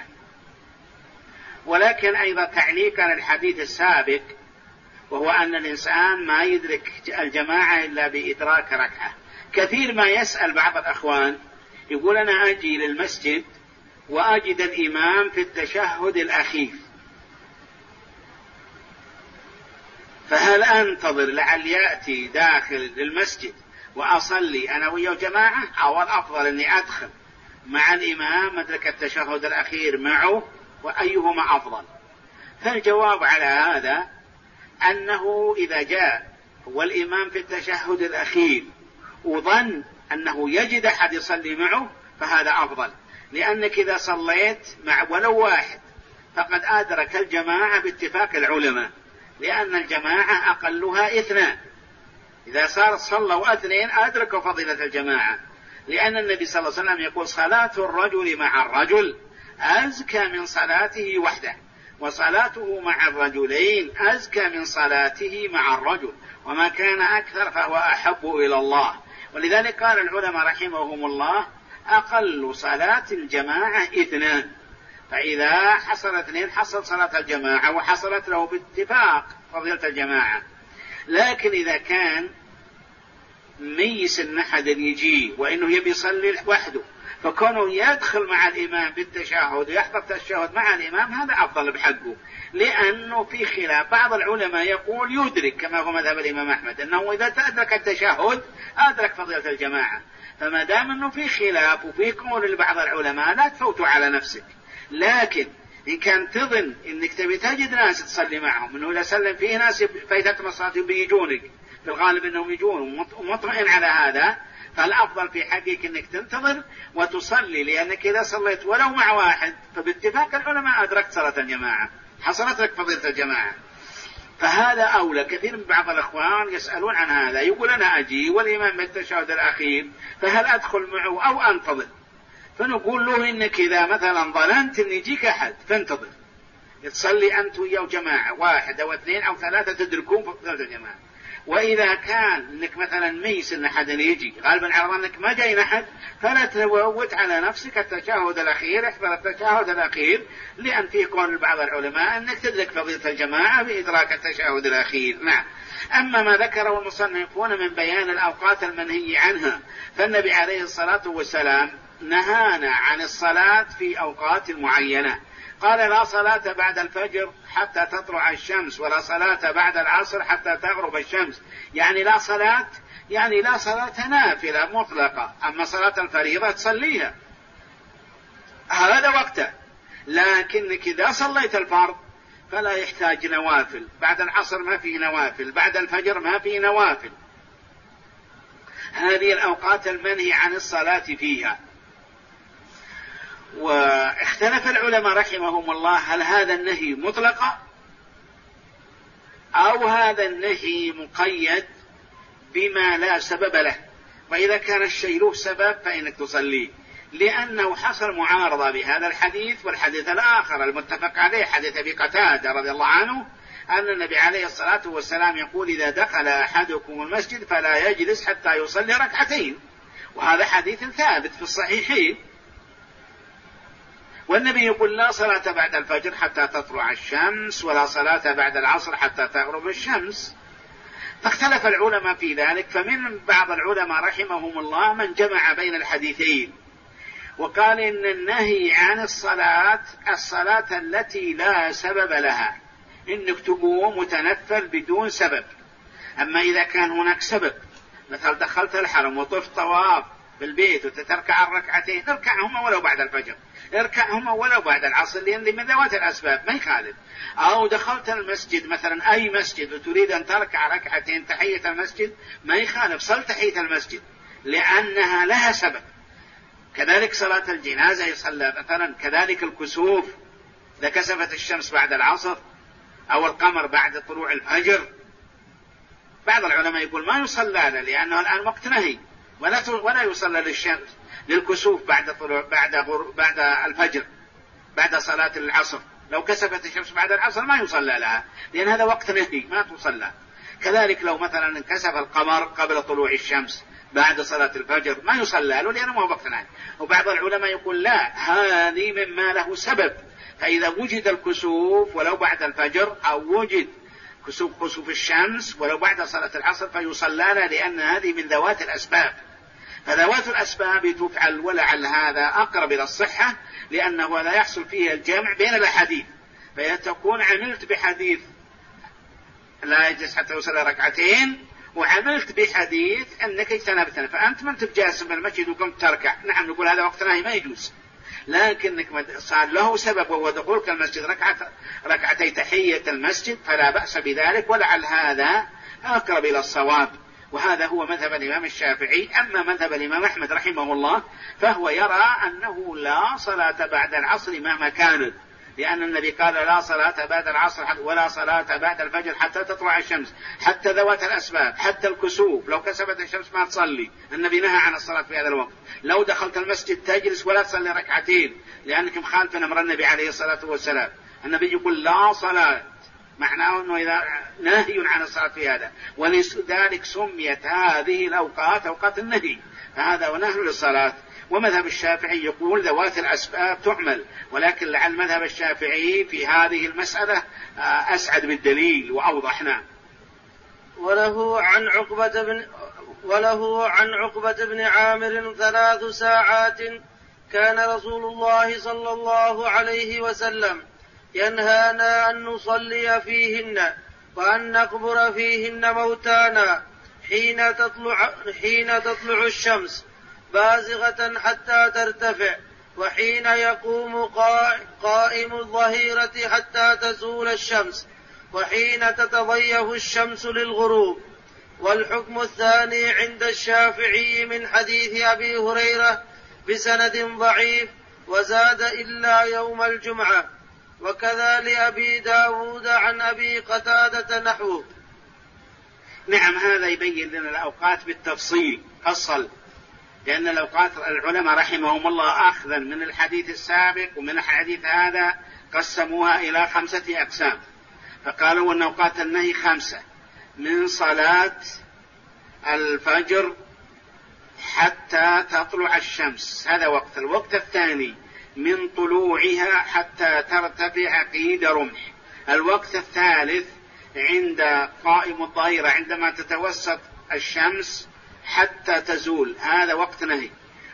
ولكن أيضا تعليقا الحديث السابق، وهو أن الإنسان ما يدرك الجماعة إلا بإدراك ركعة. كثير ما يسأل بعض الأخوان يقول أنا أجي للمسجد وأجد الإمام في التشهد الأخير، فهل أنتظر لعل يأتي داخل للمسجد وأصلي أنا ويا جماعة، أو الأفضل أني أدخل مع الإمام أدرك التشهد الأخير معه، وأيهما أفضل؟ فالجواب على هذا أنه إذا جاء والإمام في التشهد الأخير وظن أنه يجد أحد يصلي معه فهذا أفضل، لأنك إذا صليت مع ولو واحد فقد أدرك الجماعة باتفاق العلماء، لأن الجماعة أقلها 2، إذا صلوا 2 أدركوا فضيلة الجماعة، لأن النبي صلى الله عليه وسلم يقول صلاة الرجل مع الرجل أزكى من صلاته وحده، وصلاته مع الرجلين أزكى من صلاته مع الرجل، وما كان أكثر فهو أحب إلى الله. ولذلك قال العلماء رحمهم الله أقل صلاة الجماعة 2، فإذا حصل 2 حصل صلاة الجماعة وحصلت له باتفاق فضيلة الجماعة. لكن إذا كان ميس أن أحد يجي وإنه يبي يصلي وحده فكونه يدخل مع الإمام بالتشهد ويحضر التشهد مع الإمام هذا أفضل بحقه، لأنه في خلاف. بعض العلماء يقول يدرك كما هو مذهب الإمام أحمد أنه إذا أدرك التشهد أدرك فضيلة الجماعة. فما دام أنه في خلاف وفي قول لبعض العلماء لا تفوتوا على نفسك. لكن إن كان تظن إنك تبي تجد ناس تصلي معهم، إنه إذا سلم فيه ناس فايتتهم الصلاة بيجونك، في الغالب إنهم يجون ومطمئن على هذا، فالأفضل في حقك إنك تنتظر وتصلي، لأنك إذا صليت ولو مع واحد فباتفاق العلماء أدركت صلاة الجماعة، حصلت لك فضيلة الجماعة. فهذا أولى. كثير من بعض الأخوان يسألون عن هذا، يقول أنا أجي والإمام بالتشهد الأخير فهل أدخل معه أو أنتظر؟ فنقول له إنك إذا مثلا ظننت إن يجيك أحد فانتظر، تصلي أنت وياه جماعة، واحد أو اثنين أو ثلاثة تدركون فضيلة الجماعة. وإذا كان إنك مثلا ميس إن أحد يجي، غالبا على ظنك ما جاي أحد، فلا تفوت على نفسك التشهد الأخير، احضر التشهد الأخير، لأن في قول بعض العلماء أنك تدرك فضيلة الجماعة بإدراك التشهد الأخير. نعم. أما ما ذكره المصنفون من بيان الأوقات المنهي عنها، فالنبي عليه الصلاة والسلام نهانا عن الصلاة في أوقات معينة. قال لا صلاة بعد الفجر حتى تطلع الشمس، ولا صلاة بعد العصر حتى تغرب الشمس. يعني لا صلاة، يعني لا صلاة نافلة مطلقة، أما صلاة الفريضة تصليها هذا وقته. لكنك إذا صليت الفرض فلا يحتاج نوافل، بعد العصر ما فيه نوافل، بعد الفجر ما فيه نوافل. هذه الأوقات المنهي عن الصلاة فيها. واختلف العلماء رحمهم الله هل هذا النهي مطلقة أو هذا النهي مقيد بما لا سبب له. وإذا كان الشيء له سبب فإنك تصليه، لأنه حصل معارضة بهذا الحديث والحديث الآخر المتفق عليه، حديث أبي قتادة رضي الله عنه أن النبي عليه الصلاة والسلام يقول إذا دخل أحدكم المسجد فلا يجلس حتى يصلي ركعتين، وهذا حديث ثابت في الصحيحين. والنبي يقول لا صلاة بعد الفجر حتى تطلع الشمس، ولا صلاة بعد العصر حتى تغرب الشمس. فاختلف العلماء في ذلك، فمن بعض العلماء رحمهم الله من جمع بين الحديثين وقال إن النهي عن الصلاة التي لا سبب لها، إنك تقوم وتنفل بدون سبب. أما إذا كان هناك سبب، مثل دخلت الحرم وطفت طواف بالبيت وتتركع الركعتين، اركعهما ولو بعد الفجر، اركعهما ولو بعد العصر، لأن من ذوات الأسباب ما يخالف. أو دخلت المسجد مثلا أي مسجد وتريد أن تركع ركعتين تحية المسجد، ما يخالف، صل تحية المسجد لأنها لها سبب. كذلك صلاة الجنازة يصلى مثلا، كذلك الكسوف إذا كسفت الشمس بعد العصر أو القمر بعد طلوع الفجر. بعض العلماء يقول ما يصلى له لأنه الآن وقت نهي، ولا يصلى للشمس للكسوف بعد الفجر بعد صلاة العصر. لو كسفت الشمس بعد العصر ما يصلى لها لأن هذا وقت نهي ما تصلى. كذلك لو مثلا انكسف القمر قبل طلوع الشمس بعد صلاة الفجر ما يصلى له لأنه ما هو وقت نهي. وبعض العلماء يقول لا، هذه مما له سبب، فإذا وجد الكسوف ولو بعد الفجر أو وجد كسوف الشمس ولو بعد صلاة العصر فيصلى له، لأن هذه من ذوات الأسباب. فذوات الأسباب تفعل، ولعل هذا أقرب إلى الصحة، لأنه لا يحصل فيه الجمع بين الأحاديث، فتكون عملت بحديث لا يجلس حتى يصلي ركعتين، وعملت بحديث أنك اجتنبتنا، فأنت ما أنت جالس في المسجد وقمت تركع. نعم نقول هذا وقت نهي ما يجوز، لكنك صار له سبب وهو دخولك المسجد ركعتي تحية المسجد فلا بأس بذلك، ولعل هذا أقرب إلى الصواب. وهذا هو مذهب الإمام الشافعي. أما مذهب الإمام أحمد رحمه الله فهو يرى أنه لا صلاة بعد العصر مهما كانت، لأن النبي قال لا صلاة بعد العصر ولا صلاة بعد الفجر حتى تطلع الشمس، حتى ذوات الأسباب، حتى الكسوف لو كسفت الشمس ما تصلي، النبي نهى عن الصلاة في هذا الوقت. لو دخلت المسجد تجلس ولا تصلي ركعتين لأنك مخالف أمر النبي عليه الصلاة والسلام. النبي يقول لا صلاة، معناه أنه إذا نهي عن الصلاة في هذا، ولذلك سميت هذه الأوقات أوقات النهي، فهذا ونهي للصلاة. ومذهب الشافعي يقول ذوات الأسباب تعمل، ولكن لعل مذهب الشافعي في هذه المسألة أسعد بالدليل وأوضحنا. وله عن عقبة بن عامر 3 ساعات كان رسول الله صلى الله عليه وسلم ينهانا أن نصلي فيهن وأن نقبر فيهن موتانا حين تطلع الشمس بازغة حتى ترتفع، وحين يقوم قائم الظهيرة حتى تزول الشمس، وحين تتضيف الشمس للغروب. والحكم الثاني عند الشافعي من حديث أبي هريرة بسند ضعيف، وزاد إلا يوم الجمعة، وكذا لأبي داود عن أبي قتادة نحوه. نعم، هذا يبين لنا الأوقات بالتفصيل فصل، لأن الأوقات العلماء رحمهم الله أخذا من الحديث السابق ومن الحديث هذا قسموها إلى 5 أقسام، فقالوا أن أوقات النهي 5: من صلاة الفجر حتى تطلع الشمس، هذا وقت. الوقت الثاني من طلوعها حتى ترتفع قيد رمح. الوقت الثالث عند قائم الظهيرة، عندما تتوسط الشمس حتى تزول، هذا وقت نهي.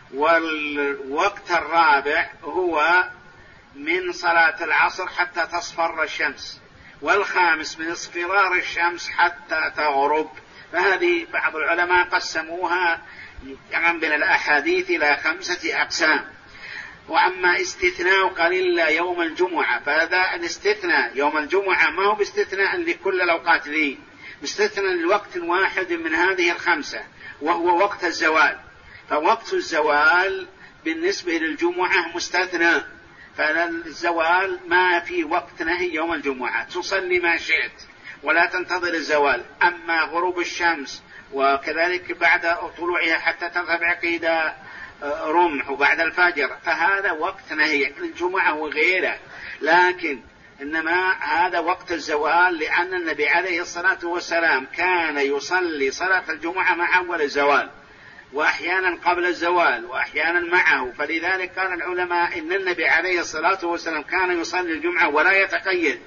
والوقت الرابع هو من صلاة العصر حتى تصفر الشمس. والخامس من اصفرار الشمس حتى تغرب. فهذه بعض العلماء قسموها من الأحاديث إلى 5 أقسام. وأما استثناء قال إلا يوم الجمعة، فهذا الاستثناء يوم الجمعة ما هو باستثناء لكل الأوقات ذي، باستثناء لوقت واحد من هذه 5، وهو وقت الزوال. فوقت الزوال بالنسبة للجمعة مستثنى، فالزوال ما في وقت نهي يوم الجمعة، تصلي ما شئت ولا تنتظر الزوال. أما غروب الشمس وكذلك بعد طلوعها حتى ترتفع قيد رمح وبعد الفجر، فهذا وقت نهي الجمعة وغيره. لكن إنما هذا وقت الزوال، لأن النبي عليه الصلاة والسلام كان يصلي صلاة الجمعة مع أول الزوال، وأحيانا قبل الزوال، وأحيانا معه. فلذلك قال العلماء إن النبي عليه الصلاة والسلام كان يصلي الجمعة ولا يتقيد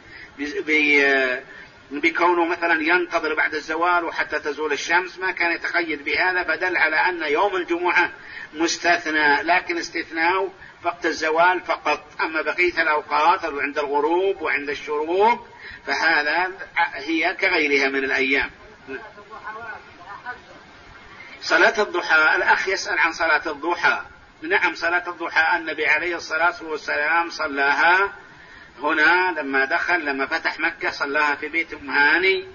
بكونه مثلا ينتظر بعد الزوال وحتى تزول الشمس، ما كان يتقيد بهذا، فدل على أن يوم الجمعة مستثنى، لكن استثناء وقت الزوال فقط. أما بقية الأوقات عند الغروب وعند الشروق فهذا هي كغيرها من الأيام. صلاة الضحى، الأخ يسأل عن صلاة الضحى. نعم، صلاة الضحى النبي عليه الصلاة والسلام صلاها هنا لما فتح مكة، صلاها في بيت أم هاني.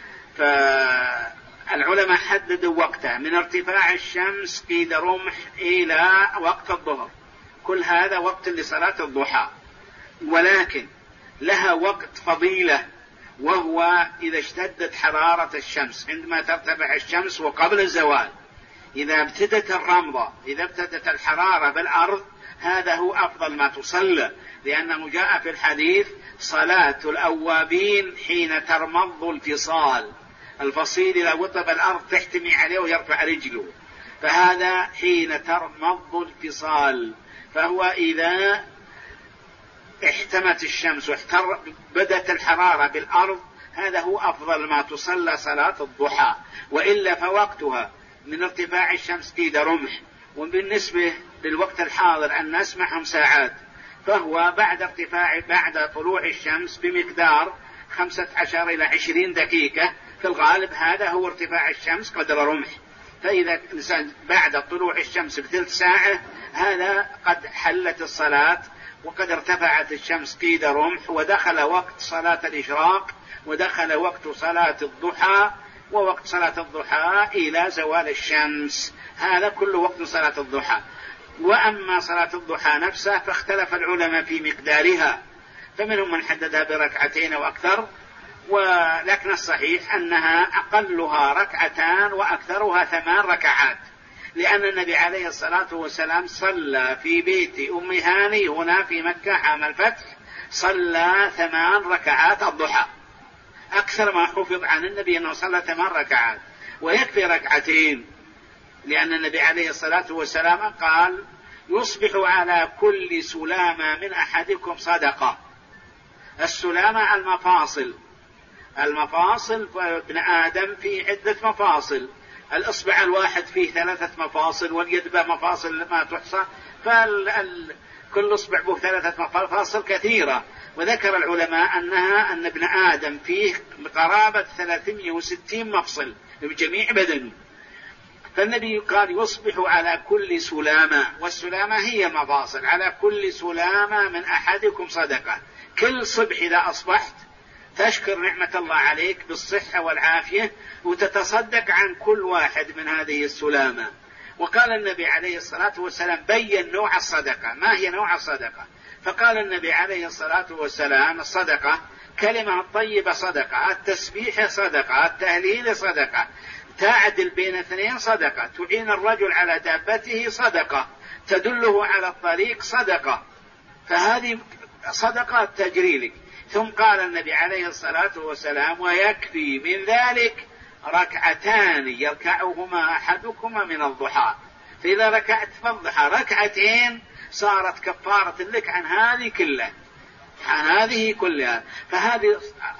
فالعلماء حددوا وقتها من ارتفاع الشمس قيد رمح إلى وقت الظهر، كل هذا وقت لصلاة الضحى. ولكن لها وقت فضيلة، وهو إذا اشتدت حرارة الشمس، عندما ترتفع الشمس وقبل الزوال. إذا ابتدت الرمضة، إذا ابتدت الحرارة بالأرض، هذا هو أفضل ما تصلى، لأنه جاء في الحديث: صلاة الأوابين حين ترمض الفصال. الفصيل إذا وطب الأرض تحتمي عليه ويرفع رجله، فهذا حين ترمض الفصال. فهو إذا احتمت الشمس بدت الحرارة بالأرض، هذا هو أفضل ما تصلى صلاة الضحى. وإلا فوقتها من ارتفاع الشمس قيد رمح. وبالنسبة للوقت الحاضر الناس معهم ساعات، فهو بعد طلوع الشمس بمقدار 15 إلى 20 دقيقة في الغالب، هذا هو ارتفاع الشمس قدر رمح. فإذا الإنسان بعد طلوع الشمس بثلث ساعة، هذا قد حلت الصلاة وقد ارتفعت الشمس قيد رمح، ودخل وقت صلاة الإشراق، ودخل وقت صلاة الضحى، ووقت صلاة الضحى إلى زوال الشمس، هذا كل وقت صلاة الضحى. وأما صلاة الضحى نفسها فاختلف العلماء في مقدارها، فمنهم من حددها بركعتين وأكثر، ولكن الصحيح أنها أقلها 2 وأكثرها 8 ركعات، لأن النبي عليه الصلاة والسلام صلى في بيت أم هاني هنا في مكة عام الفتح، صلى 8 ركعات الضحى، أكثر ما حفظ عن النبي أنه صلى 8 ركعات، ويكفي 2، لأن النبي عليه الصلاة والسلام قال: يصبح على كل سلامة من أحدكم صدقة. السلامة المفاصل فابن آدم في عدة مفاصل، الإصبع الواحد فيه 3 مفاصل، واليد مفاصل ما تحصى، كل إصبع به 3 مفاصل كثيرة. وذكر العلماء أن ابن آدم فيه قرابة 360 مفصل بجميع بدنه. فالنبي قال يصبح على كل سلامة، والسلامة هي المفاصل، على كل سلامة من أحدكم صدقة. كل صبح إذا أصبحت تشكر نعمة الله عليك بالصحة والعافية وتتصدق عن كل واحد من هذه السلامة. وقال النبي عليه الصلاة والسلام بين نوع الصدقة، ما هي نوع الصدقة؟ فقال النبي عليه الصلاة والسلام الصدقة كلمة الطيبة صدقة، التسبيح صدقة، التهليل صدقة، تعدل بين 2 صدقة، تعين الرجل على دابته صدقة، تدله على الطريق صدقة. فهذه صدقة تجري لك. ثم قال النبي عليه الصلاة والسلام ويكفي من ذلك 2 يركعهما أحدكما من الضحى. فإذا ركعت في الضحى 2 صارت كفارة لك عن هذه كلها، عن هذه كلها. فهذه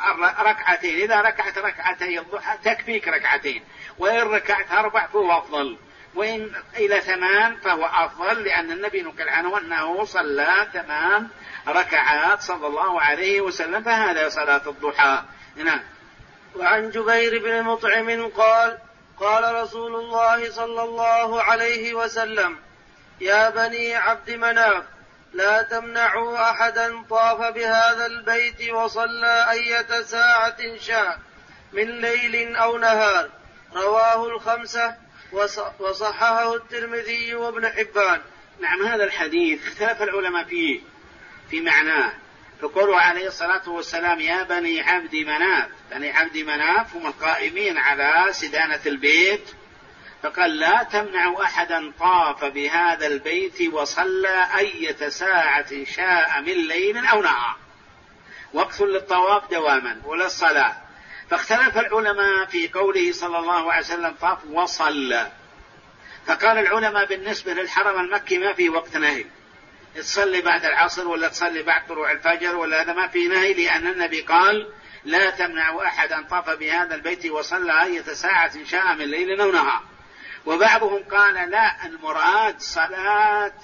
2 إذا ركعت 2 الضحى تكفيك 2، وإن ركعت 4 فهو أفضل، وإن إلى 8 فهو أفضل، لأن النبي نقل عنه أنه صلى 8 ركعات صلى الله عليه وسلم، فهذا صلاة الضحى. نعم. وعن جبير بن مطعم قال قال رسول الله صلى الله عليه وسلم يا بني عبد مناف لا تمنعوا أحدا طاف بهذا البيت وصلى أية ساعة شاء من ليل أو نهار. رواه 5 وصححه الترمذي وابن حبان. نعم. هذا الحديث اختلف العلماء فيه في معناه. فقالوا عليه الصلاة والسلام يا بني عبد مناف، بني عبد مناف هم القائمين على سدانة البيت. فقال لا تمنعوا أحدا طاف بهذا البيت وصلى أية ساعة شاء من ليل أو نهار، وقت للطواف دواما وللصلاة. فاختلف العلماء في قوله صلى الله عليه وسلم طاف وصلى. فقال العلماء بالنسبة للحرم المكي ما في وقت نهي، تصلي بعد العصر ولا تصلي بعد طلوع الفجر ولا هذا ما في نهي، لأن النبي قال لا تمنعوا أحدا طاف بهذا البيت وصلى أية ساعة شاء من ليل أو نهار. وبعضهم قال لا، المراد صلاة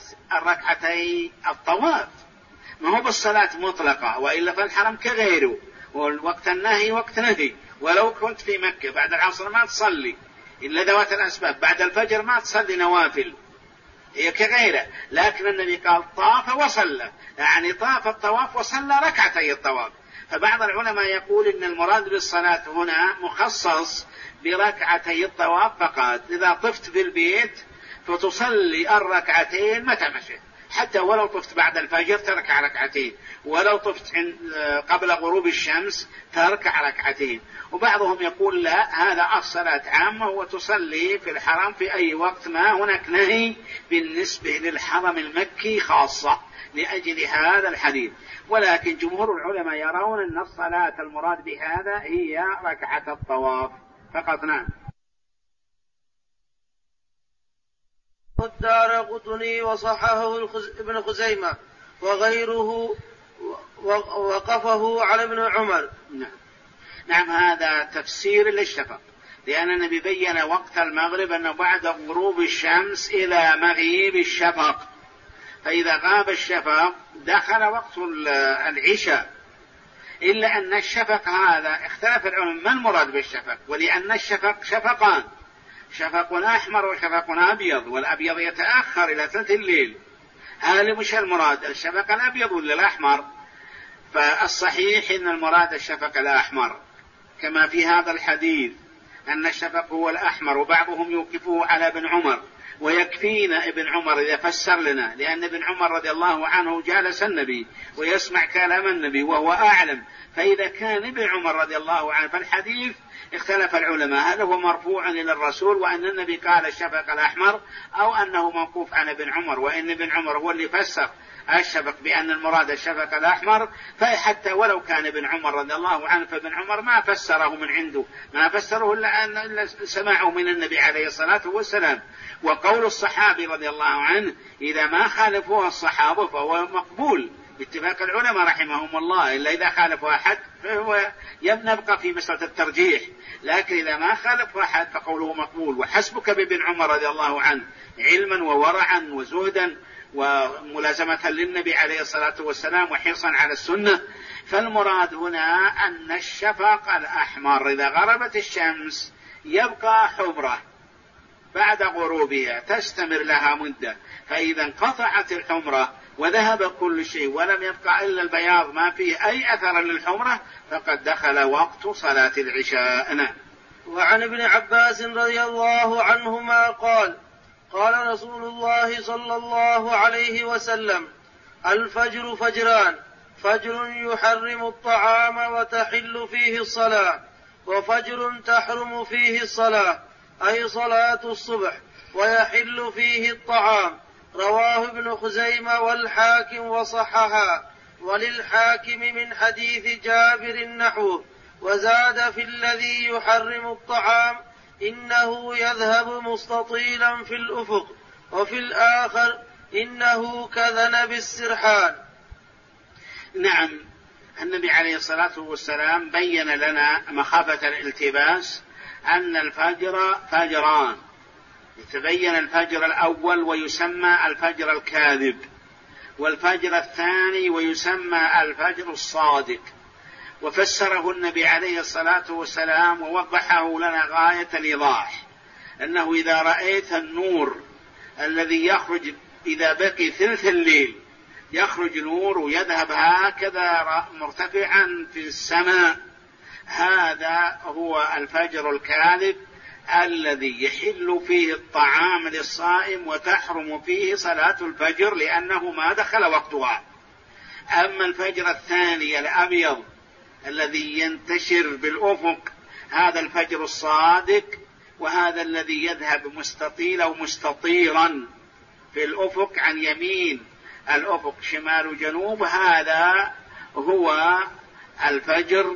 2 الطواف، ما هو بالصلاة مطلقة، وإلا فالحرم كغيره، والوقت النهي وقت نهي. ولو كنت في مكة بعد العصر ما تصلي إلا ذوات الأسباب، بعد الفجر ما تصلي نوافل، هي كغيره. لكن النبي قال طاف وصلى، يعني طاف الطواف وصلى 2 الطواف. فبعض العلماء يقول إن المراد بالصلاة هنا مخصص ب2 الطواف فقط. إذا طفت في البيت فتصلي 2 متى مشيت، حتى ولو طفت بعد الفجر تركع 2، ولو طفت قبل غروب الشمس تركع 2. وبعضهم يقول لا، هذا الصلاة عامة وتصلي في الحرم في أي وقت، ما هناك نهي بالنسبة للحرم المكي خاصة لأجل هذا الحديث. ولكن جمهور العلماء يرون أن الصلاة المراد بهذا هي 2 الطواف فقط. نعم. الدارقطني وصححه ابن خزيمة وغيره وقفه على ابن عمر. نعم. هذا تفسير للشفق، لأن النبي بين وقت المغرب أنه بعد غروب الشمس إلى مغيب الشفق، فإذا غاب الشفق دخل وقت العشاء. إلا أن الشفق هذا اختلف العلماء ما المراد بالشفق، ولأن الشفق شفقان، شفق أحمر وشفق أبيض، والأبيض يتأخر إلى 3 الليل. هذا مش المراد الشفق الأبيض ولا الأحمر. فالصحيح أن المراد الشفق الأحمر، كما في هذا الحديث أن الشفق هو الأحمر. وبعضهم يوقفه على ابن عمر، ويكفينا ابن عمر إذا فسر لنا، لأن ابن عمر رضي الله عنه جالس النبي ويسمع كلام النبي وهو أعلم. فإذا كان ابن عمر رضي الله عنه فالحديث اختلف العلماء هل هو مرفوع إلى الرسول وأن النبي قال الشفق الأحمر، أو أنه موقوف عن ابن عمر، وإن ابن عمر هو اللي فسر الشفق بأن المراد الشفق الأحمر. فحتى ولو كان ابن عمر رضي الله عنه فابن عمر ما فسره من عنده، ما فسره إلا سماعه من النبي عليه الصلاة والسلام. وقول الصحابي رضي الله عنه إذا ما خالفوه الصحابة فهو مقبول، باتفاق العلماء رحمهم الله، إلا إذا خالف أحد فهو يبقى في مسألة الترجيح، لكن إذا ما خالف أحد فقوله مقبول. وحسبك بابن عمر رضي الله عنه علما وورعا وزهدا وملازمة للنبي عليه الصلاة والسلام وحرصا على السنة. فالمراد هنا أن الشفق الأحمر إذا غربت الشمس يبقى حمرة بعد غروبها تستمر لها مدة، فإذا انقطعت الحمرة وذهب كل شيء ولم يبقى إلا البياض ما فيه أي أثر للحمرة فقد دخل وقت صلاة العشاء. وعن ابن عباس رضي الله عنهما قال: قال رسول الله صلى الله عليه وسلم: الفجر فجران، فجر يحرم الطعام وتحل فيه الصلاة، وفجر تحرم فيه الصلاة أي صلاة الصبح ويحل فيه الطعام. رواه ابن خزيمة والحاكم وصححا، وللحاكم من حديث جابر نحوه، وزاد في الذي يحرم الطعام: إنه يذهب مستطيلا في الأفق، وفي الآخر: إنه كذنب السرحان. نعم، النبي عليه الصلاة والسلام بين لنا مخافة الالتباس أن الفجر فجران، يتبين الفجر الأول ويسمى الفجر الكاذب، والفجر الثاني ويسمى الفجر الصادق. وفسره النبي عليه الصلاة والسلام ووضحه لنا غاية الإيضاح، أنه إذا رأيت النور الذي يخرج إذا بقي ثلث الليل يخرج نور ويذهب هكذا مرتفعا في السماء، هذا هو الفجر الكاذب الذي يحل فيه الطعام للصائم وتحرم فيه صلاة الفجر لأنه ما دخل وقتها. أما الفجر الثاني الأبيض الذي ينتشر بالأفق هذا الفجر الصادق، وهذا الذي يذهب مستطيلا ومستطيرا في الأفق عن يمين الأفق شمال وجنوب، هذا هو الفجر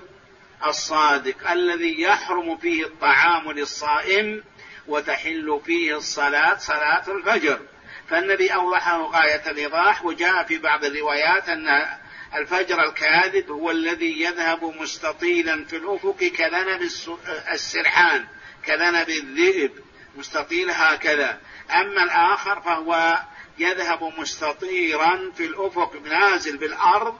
الصادق الذي يحرم فيه الطعام للصائم وتحل فيه الصلاة صلاة الفجر. فالنبي أوضحه غاية الإيضاح. وجاء في بعض الروايات أن الفجر الكاذب هو الذي يذهب مستطيلا في الأفق كذنب السرحان، كذنب الذئب، مستطيل هكذا. أما الآخر فهو يذهب مستطيرا في الأفق نازل بالأرض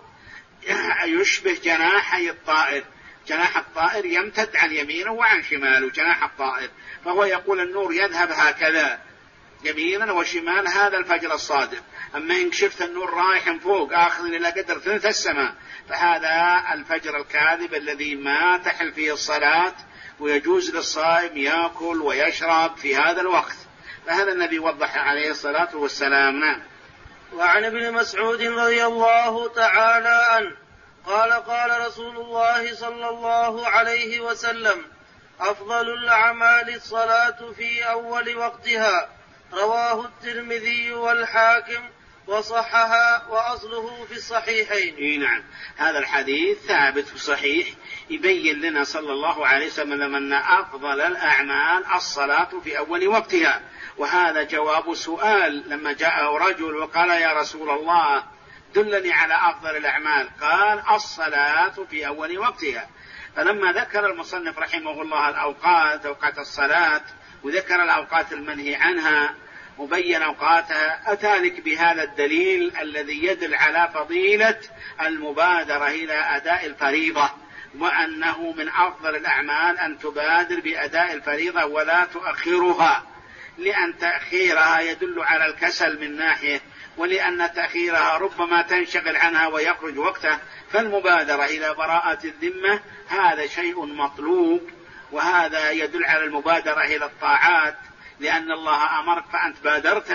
يشبه جناحي الطائر، جناح الطائر يمتد عن يمينه وعن شماله جناح الطائر، فهو يقول النور يذهب هكذا يمينا وشمال، هذا الفجر الصادق. أما إن شفت النور رايح فوق آخذ إلى قدر ثلث السماء فهذا الفجر الكاذب الذي ما تحل فيه الصلاة ويجوز للصائم يأكل ويشرب في هذا الوقت. فهذا النبي وضح عليه الصلاة والسلام. نعم. وعن ابن مسعود رضي الله تعالى عنه قال: قال رسول الله صلى الله عليه وسلم: أفضل الأعمال الصلاة في أول وقتها. رواه الترمذي والحاكم وصححها، وأصله في الصحيحين. نعم، هذا الحديث ثابت في الصحيح يبين لنا صلى الله عليه وسلم أن أفضل الأعمال الصلاة في أول وقتها. وهذا جواب سؤال لما جاءه رجل وقال: يا رسول الله دلني على أفضل الأعمال، قال: الصلاة في أول وقتها. فلما ذكر المصنف رحمه الله الأوقات، أوقات الصلاة، وذكر الأوقات المنهي عنها وبين أوقاتها، أتى لك بهذا الدليل الذي يدل على فضيلة المبادرة إلى أداء الفريضة، وأنه من أفضل الأعمال أن تبادر بأداء الفريضة ولا تؤخرها، لأن تأخيرها يدل على الكسل من ناحية، ولأن تأخيرها ربما تنشغل عنها ويخرج وقته. فالمبادرة إلى براءة الذمة هذا شيء مطلوب، وهذا يدل على المبادرة إلى الطاعات، لأن الله أمرك فأنت بادرت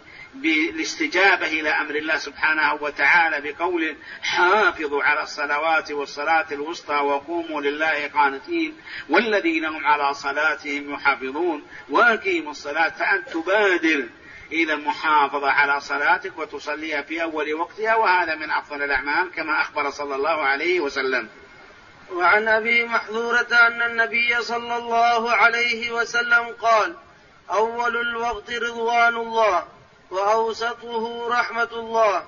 بالاستجابة إلى أمر الله سبحانه وتعالى بقول: حافظوا على الصلوات والصلاة الوسطى وقوموا لله قانتين والذين هم على صلاتهم يحافظون وأقيموا الصلاة. فأنت تبادر إلى المحافظة على صلاتك وتصليها في أول وقتها، وهذا من أفضل الأعمال كما أخبر صلى الله عليه وسلم. وعن أبي محذورة أن النبي صلى الله عليه وسلم قال: أول الوقت رضوان الله، وأوسطه رحمة الله،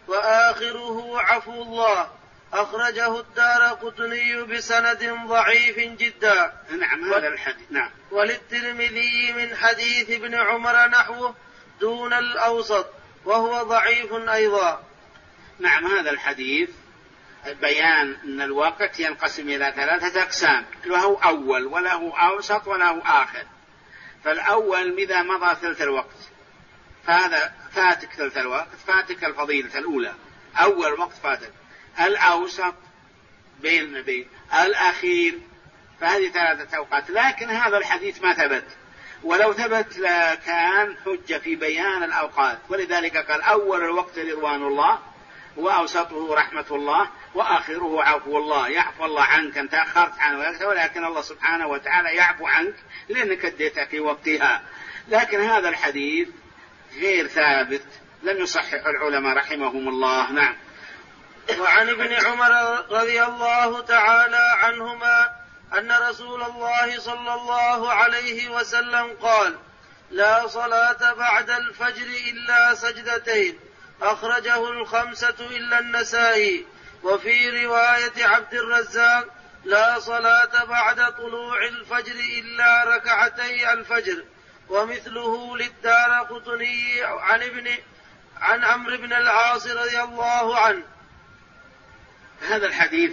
وآخره عفو الله. أخرجه الدارقطني بسند ضعيف جدا. نعم هذا الحديث. نعم. وللترمذي من حديث ابن عمر نحوه دون الأوسط وهو ضعيف أيضا. نعم هذا الحديث بيان أن الوقت ينقسم إلى 3 أقسام، له أول وله أوسط وله آخر. فالأول إذا مضى ثلث الوقت فهذا فاتك ثلث الوقت، فاتك الفضيلة الأولى، أول وقت فاتك. الأوسط بين الأخير، فهذه 3 أوقات. لكن هذا الحديث ما ثبت، ولو ثبت لكان حجة في بيان الأوقات. ولذلك قال أول الوقت رضوان الله، وأوسطه رحمة الله، وآخره عفو الله. يعفو الله عنك أن تأخرت عن وقتها، ولكن الله سبحانه وتعالى يعفو عنك لأنك اديتها في وقتها. لكن هذا الحديث غير ثابت، لم يصحح العلماء رحمهم الله. نعم. وعن ابن عمر رضي الله تعالى عنهما أن رسول الله صلى الله عليه وسلم قال: لا صلاة بعد الفجر إلا سجدتين. أخرجه 5 إلا النسائي. وفي رواية عبد الرزاق: لا صلاة بعد طلوع الفجر إلا ركعتي الفجر. ومثله للدارقطني عن عمرو بن العاص رضي الله عنه. هذا الحديث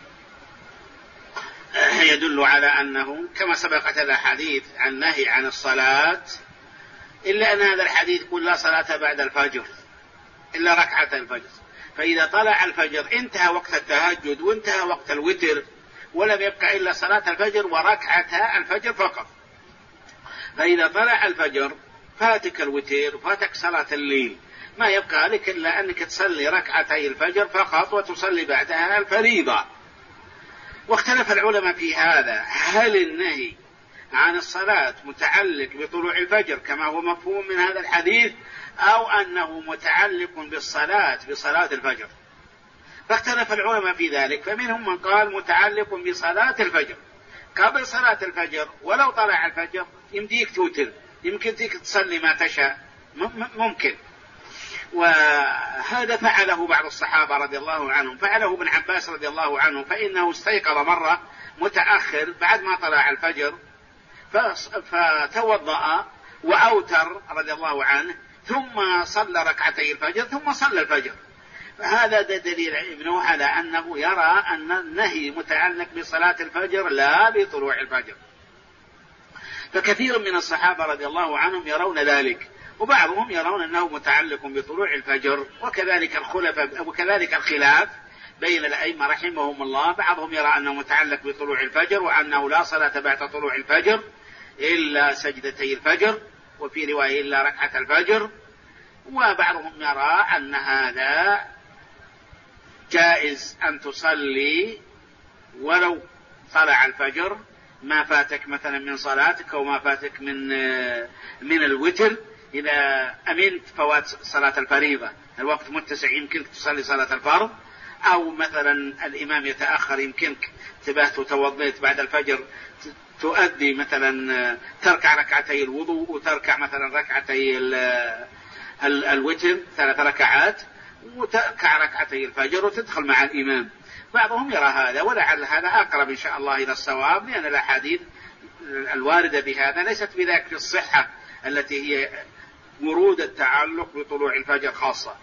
يدل على أنه كما سبقت الأحاديث عن نهي عن الصلاة، إلا أن هذا الحديث يقول لا صلاة بعد الفجر إلا ركعة الفجر. فإذا طلع الفجر انتهى وقت التهجد وانتهى وقت الوتر، ولم يبقى إلا صلاة الفجر وركعة الفجر فقط. فإذا طلع الفجر فاتك الوتر وفاتك صلاة الليل، ما يبقى لك إلا أنك تصلي ركعتي الفجر فقط وتصلي بعدها الفريضة. واختلف العلماء في هذا، هل النهي عن الصلاة متعلق بطلوع الفجر كما هو مفهوم من هذا الحديث، أو أنه متعلق بصلاة الفجر؟ فاختلف العلماء في ذلك. فمنهم من قال متعلق بصلاة الفجر قبل صلاة الفجر، ولو طلع الفجر يمديك توتر، يمكن تصلي ما تشاء، ممكن. وهذا فعله بعض الصحابة رضي الله عنهم، فعله ابن عباس رضي الله عنه، فإنه استيقظ مرة متأخر بعد ما طلع الفجر فتوضأ وأوتر رضي الله عنه، ثم صلى ركعتي الفجر ثم صلى الفجر. فهذا دليل ابنه على أنه يرى أن النهي متعلق بصلاة الفجر لا بطلوع الفجر. فكثير من الصحابة رضي الله عنهم يرون ذلك، وبعضهم يرون أنه متعلق بطلوع الفجر. وكذلك الخلاف بين الأئمة رحمهم الله، بعضهم يرى أنه متعلق بطلوع الفجر وأنه لا صلاة بعد طلوع الفجر إلا سجدتي الفجر، وفي رواية إلا ركعة الفجر. وبعضهم يرى أن هذا جائز أن تصلي ولو طلع الفجر، ما فاتك مثلا من صلاتك أو ما فاتك من الوتر، إذا أمنت فوات صلاة الفريضة، الوقت متسع يمكنك تصلي صلاة الفرض، أو مثلا الإمام يتأخر يمكنك تبهت وتوضيت بعد الفجر تؤدي مثلا تركع ركعتي الوضوء وتركع مثلا ركعتي الوتر 3 ركعات، وتركع ركعتي الفجر وتدخل مع الإمام. بعضهم يرى هذا، ولعل هذا أقرب إن شاء الله إلى الصواب، لأن الأحاديث الواردة بهذا ليست بذاك في الصحة التي هي ورود التعلق بطلوع الفجر خاصة.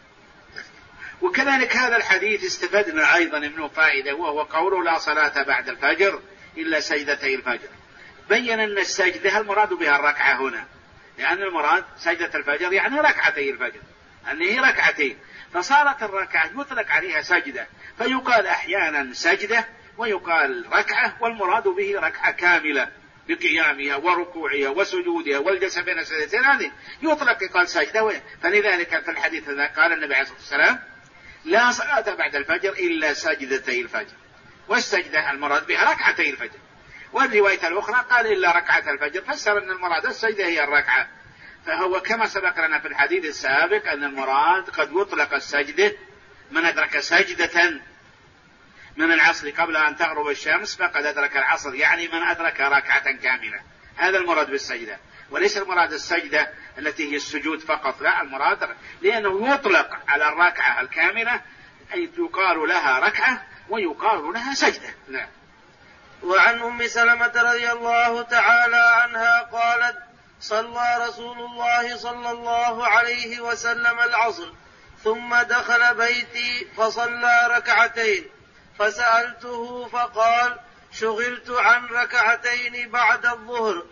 وكذلك هذا الحديث استفدنا أيضا منه فائدة، وهو قوله لا صلاة بعد الفجر إلا سجدتي الفجر. بين أن السجدة المراد بها الركعة هنا، لأن المراد سجدة الفجر يعني ركعتي الفجر، أنه ركعتين، فصارت الركعة يطلق عليها سجدة، فيقال أحيانا سجدة ويقال ركعة، والمراد به ركعة كاملة بقيامها وركوعها وسجودها والجلسة بين السجدتين، هذه يطلق يقال سجدة. فلذلك في الحديث هذا قال النبي عليه الصلاة والسلام لا صلاة بعد الفجر إلا سجدتي الفجر، والسجدة المراد بها ركعتي الفجر. والرواية الأخرى قال إلا ركعة الفجر، فسر أن المراد السجدة هي الركعة. فهو كما سبق لنا في الحديث السابق أن المراد قد يطلق السجدة، من أدرك سجدة من العصر قبل أن تغرب الشمس فقد أدرك العصر، يعني من أدرك ركعة كاملة، هذا المراد بالسجدة. وليس المراد السجدة التي هي السجود فقط، لا، المراد لأنه يطلق على الركعة الكاملة أي يقال لها ركعة ويقال لها سجدة. نعم. وعن أم سلمة رضي الله تعالى عنها قالت: صلى رسول الله صلى الله عليه وسلم العصر ثم دخل بيتي فصلى ركعتين، فسألته فقال: شغلت عن ركعتين بعد الظهر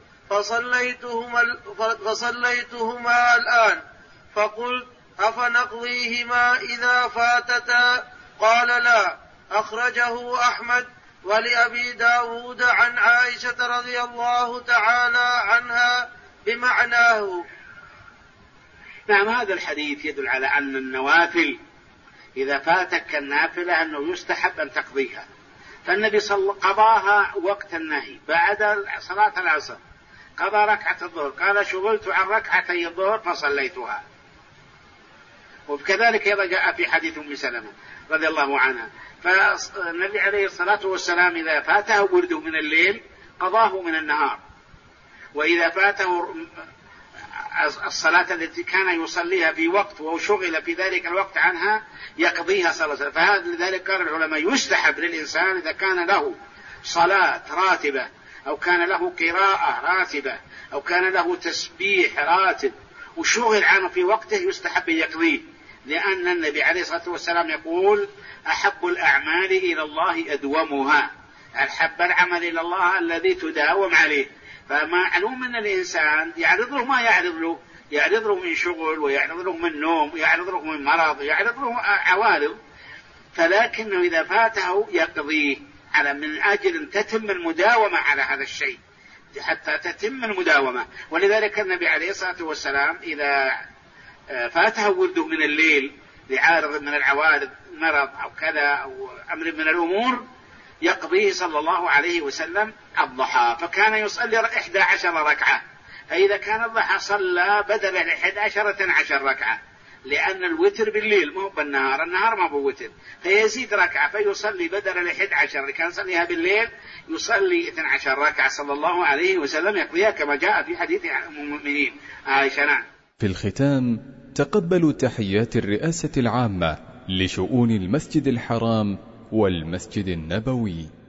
فصليتهما الآن. فقلت: أفنقضيهما إذا فاتتا؟ قال: لا. أخرجه أحمد ولأبي داود عن عائشة رضي الله تعالى عنها بمعناه. نعم، هذا الحديث يدل على أن النوافل إذا فاتك النافلة أنه يستحب أن تقضيها، فالنبي قضاها وقت النهي بعد صلاة العصر، قضى ركعة الظهر، قال: شغلت عن ركعتي الظهر فصليتها. وكذلك إذا جاء في حديث أم سلمة رضي الله عنها، فالنبي عليه الصلاة والسلام إذا فاته ورده من الليل قضاه من النهار، وإذا فاته الصلاة التي كان يصليها في وقت وشغل في ذلك الوقت عنها يقضيها صلى الله عليه وسلم. فلذلك قال العلماء: يستحب للإنسان إذا كان له صلاة راتبة أو كان له قراءة راتبة أو كان له تسبيح راتب وشغل عنه في وقته يستحب يقضيه، لأن النبي عليه الصلاة والسلام يقول: أحب الأعمال إلى الله أدومها، أحب العمل إلى الله الذي تداوم عليه. فمعلوم أن الإنسان يعرض له ما يعرض له من شغل، ويعرض له من نوم، ويعرض له من مرض، ويعرض له عوارض، فلكنه إذا فاته يقضيه على من أجل أن تتم المداومة على هذا الشيء، حتى تتم المداومة. ولذلك النبي عليه الصلاة والسلام إذا فاته ورده من الليل لعارض من العوارض، مرض أو كذا أو أمر من الأمور، يقضيه صلى الله عليه وسلم الضحى، فكان يصلي 11 ركعة، فإذا كان الضحى صلى بدل 11 ركعة، لأن الوتر بالليل مو بالنهار، النهار ما هو وتر، فيزيد ركعة، فيصلي بدل 11 اللي كان يصليها بالليل يصلي 12 ركعة صلى الله عليه وسلم يقضيها كما جاء في حديث أم المؤمنين عائشة. نعم. في الختام تقبلوا تحيات الرئاسة العامة لشؤون المسجد الحرام والمسجد النبوي.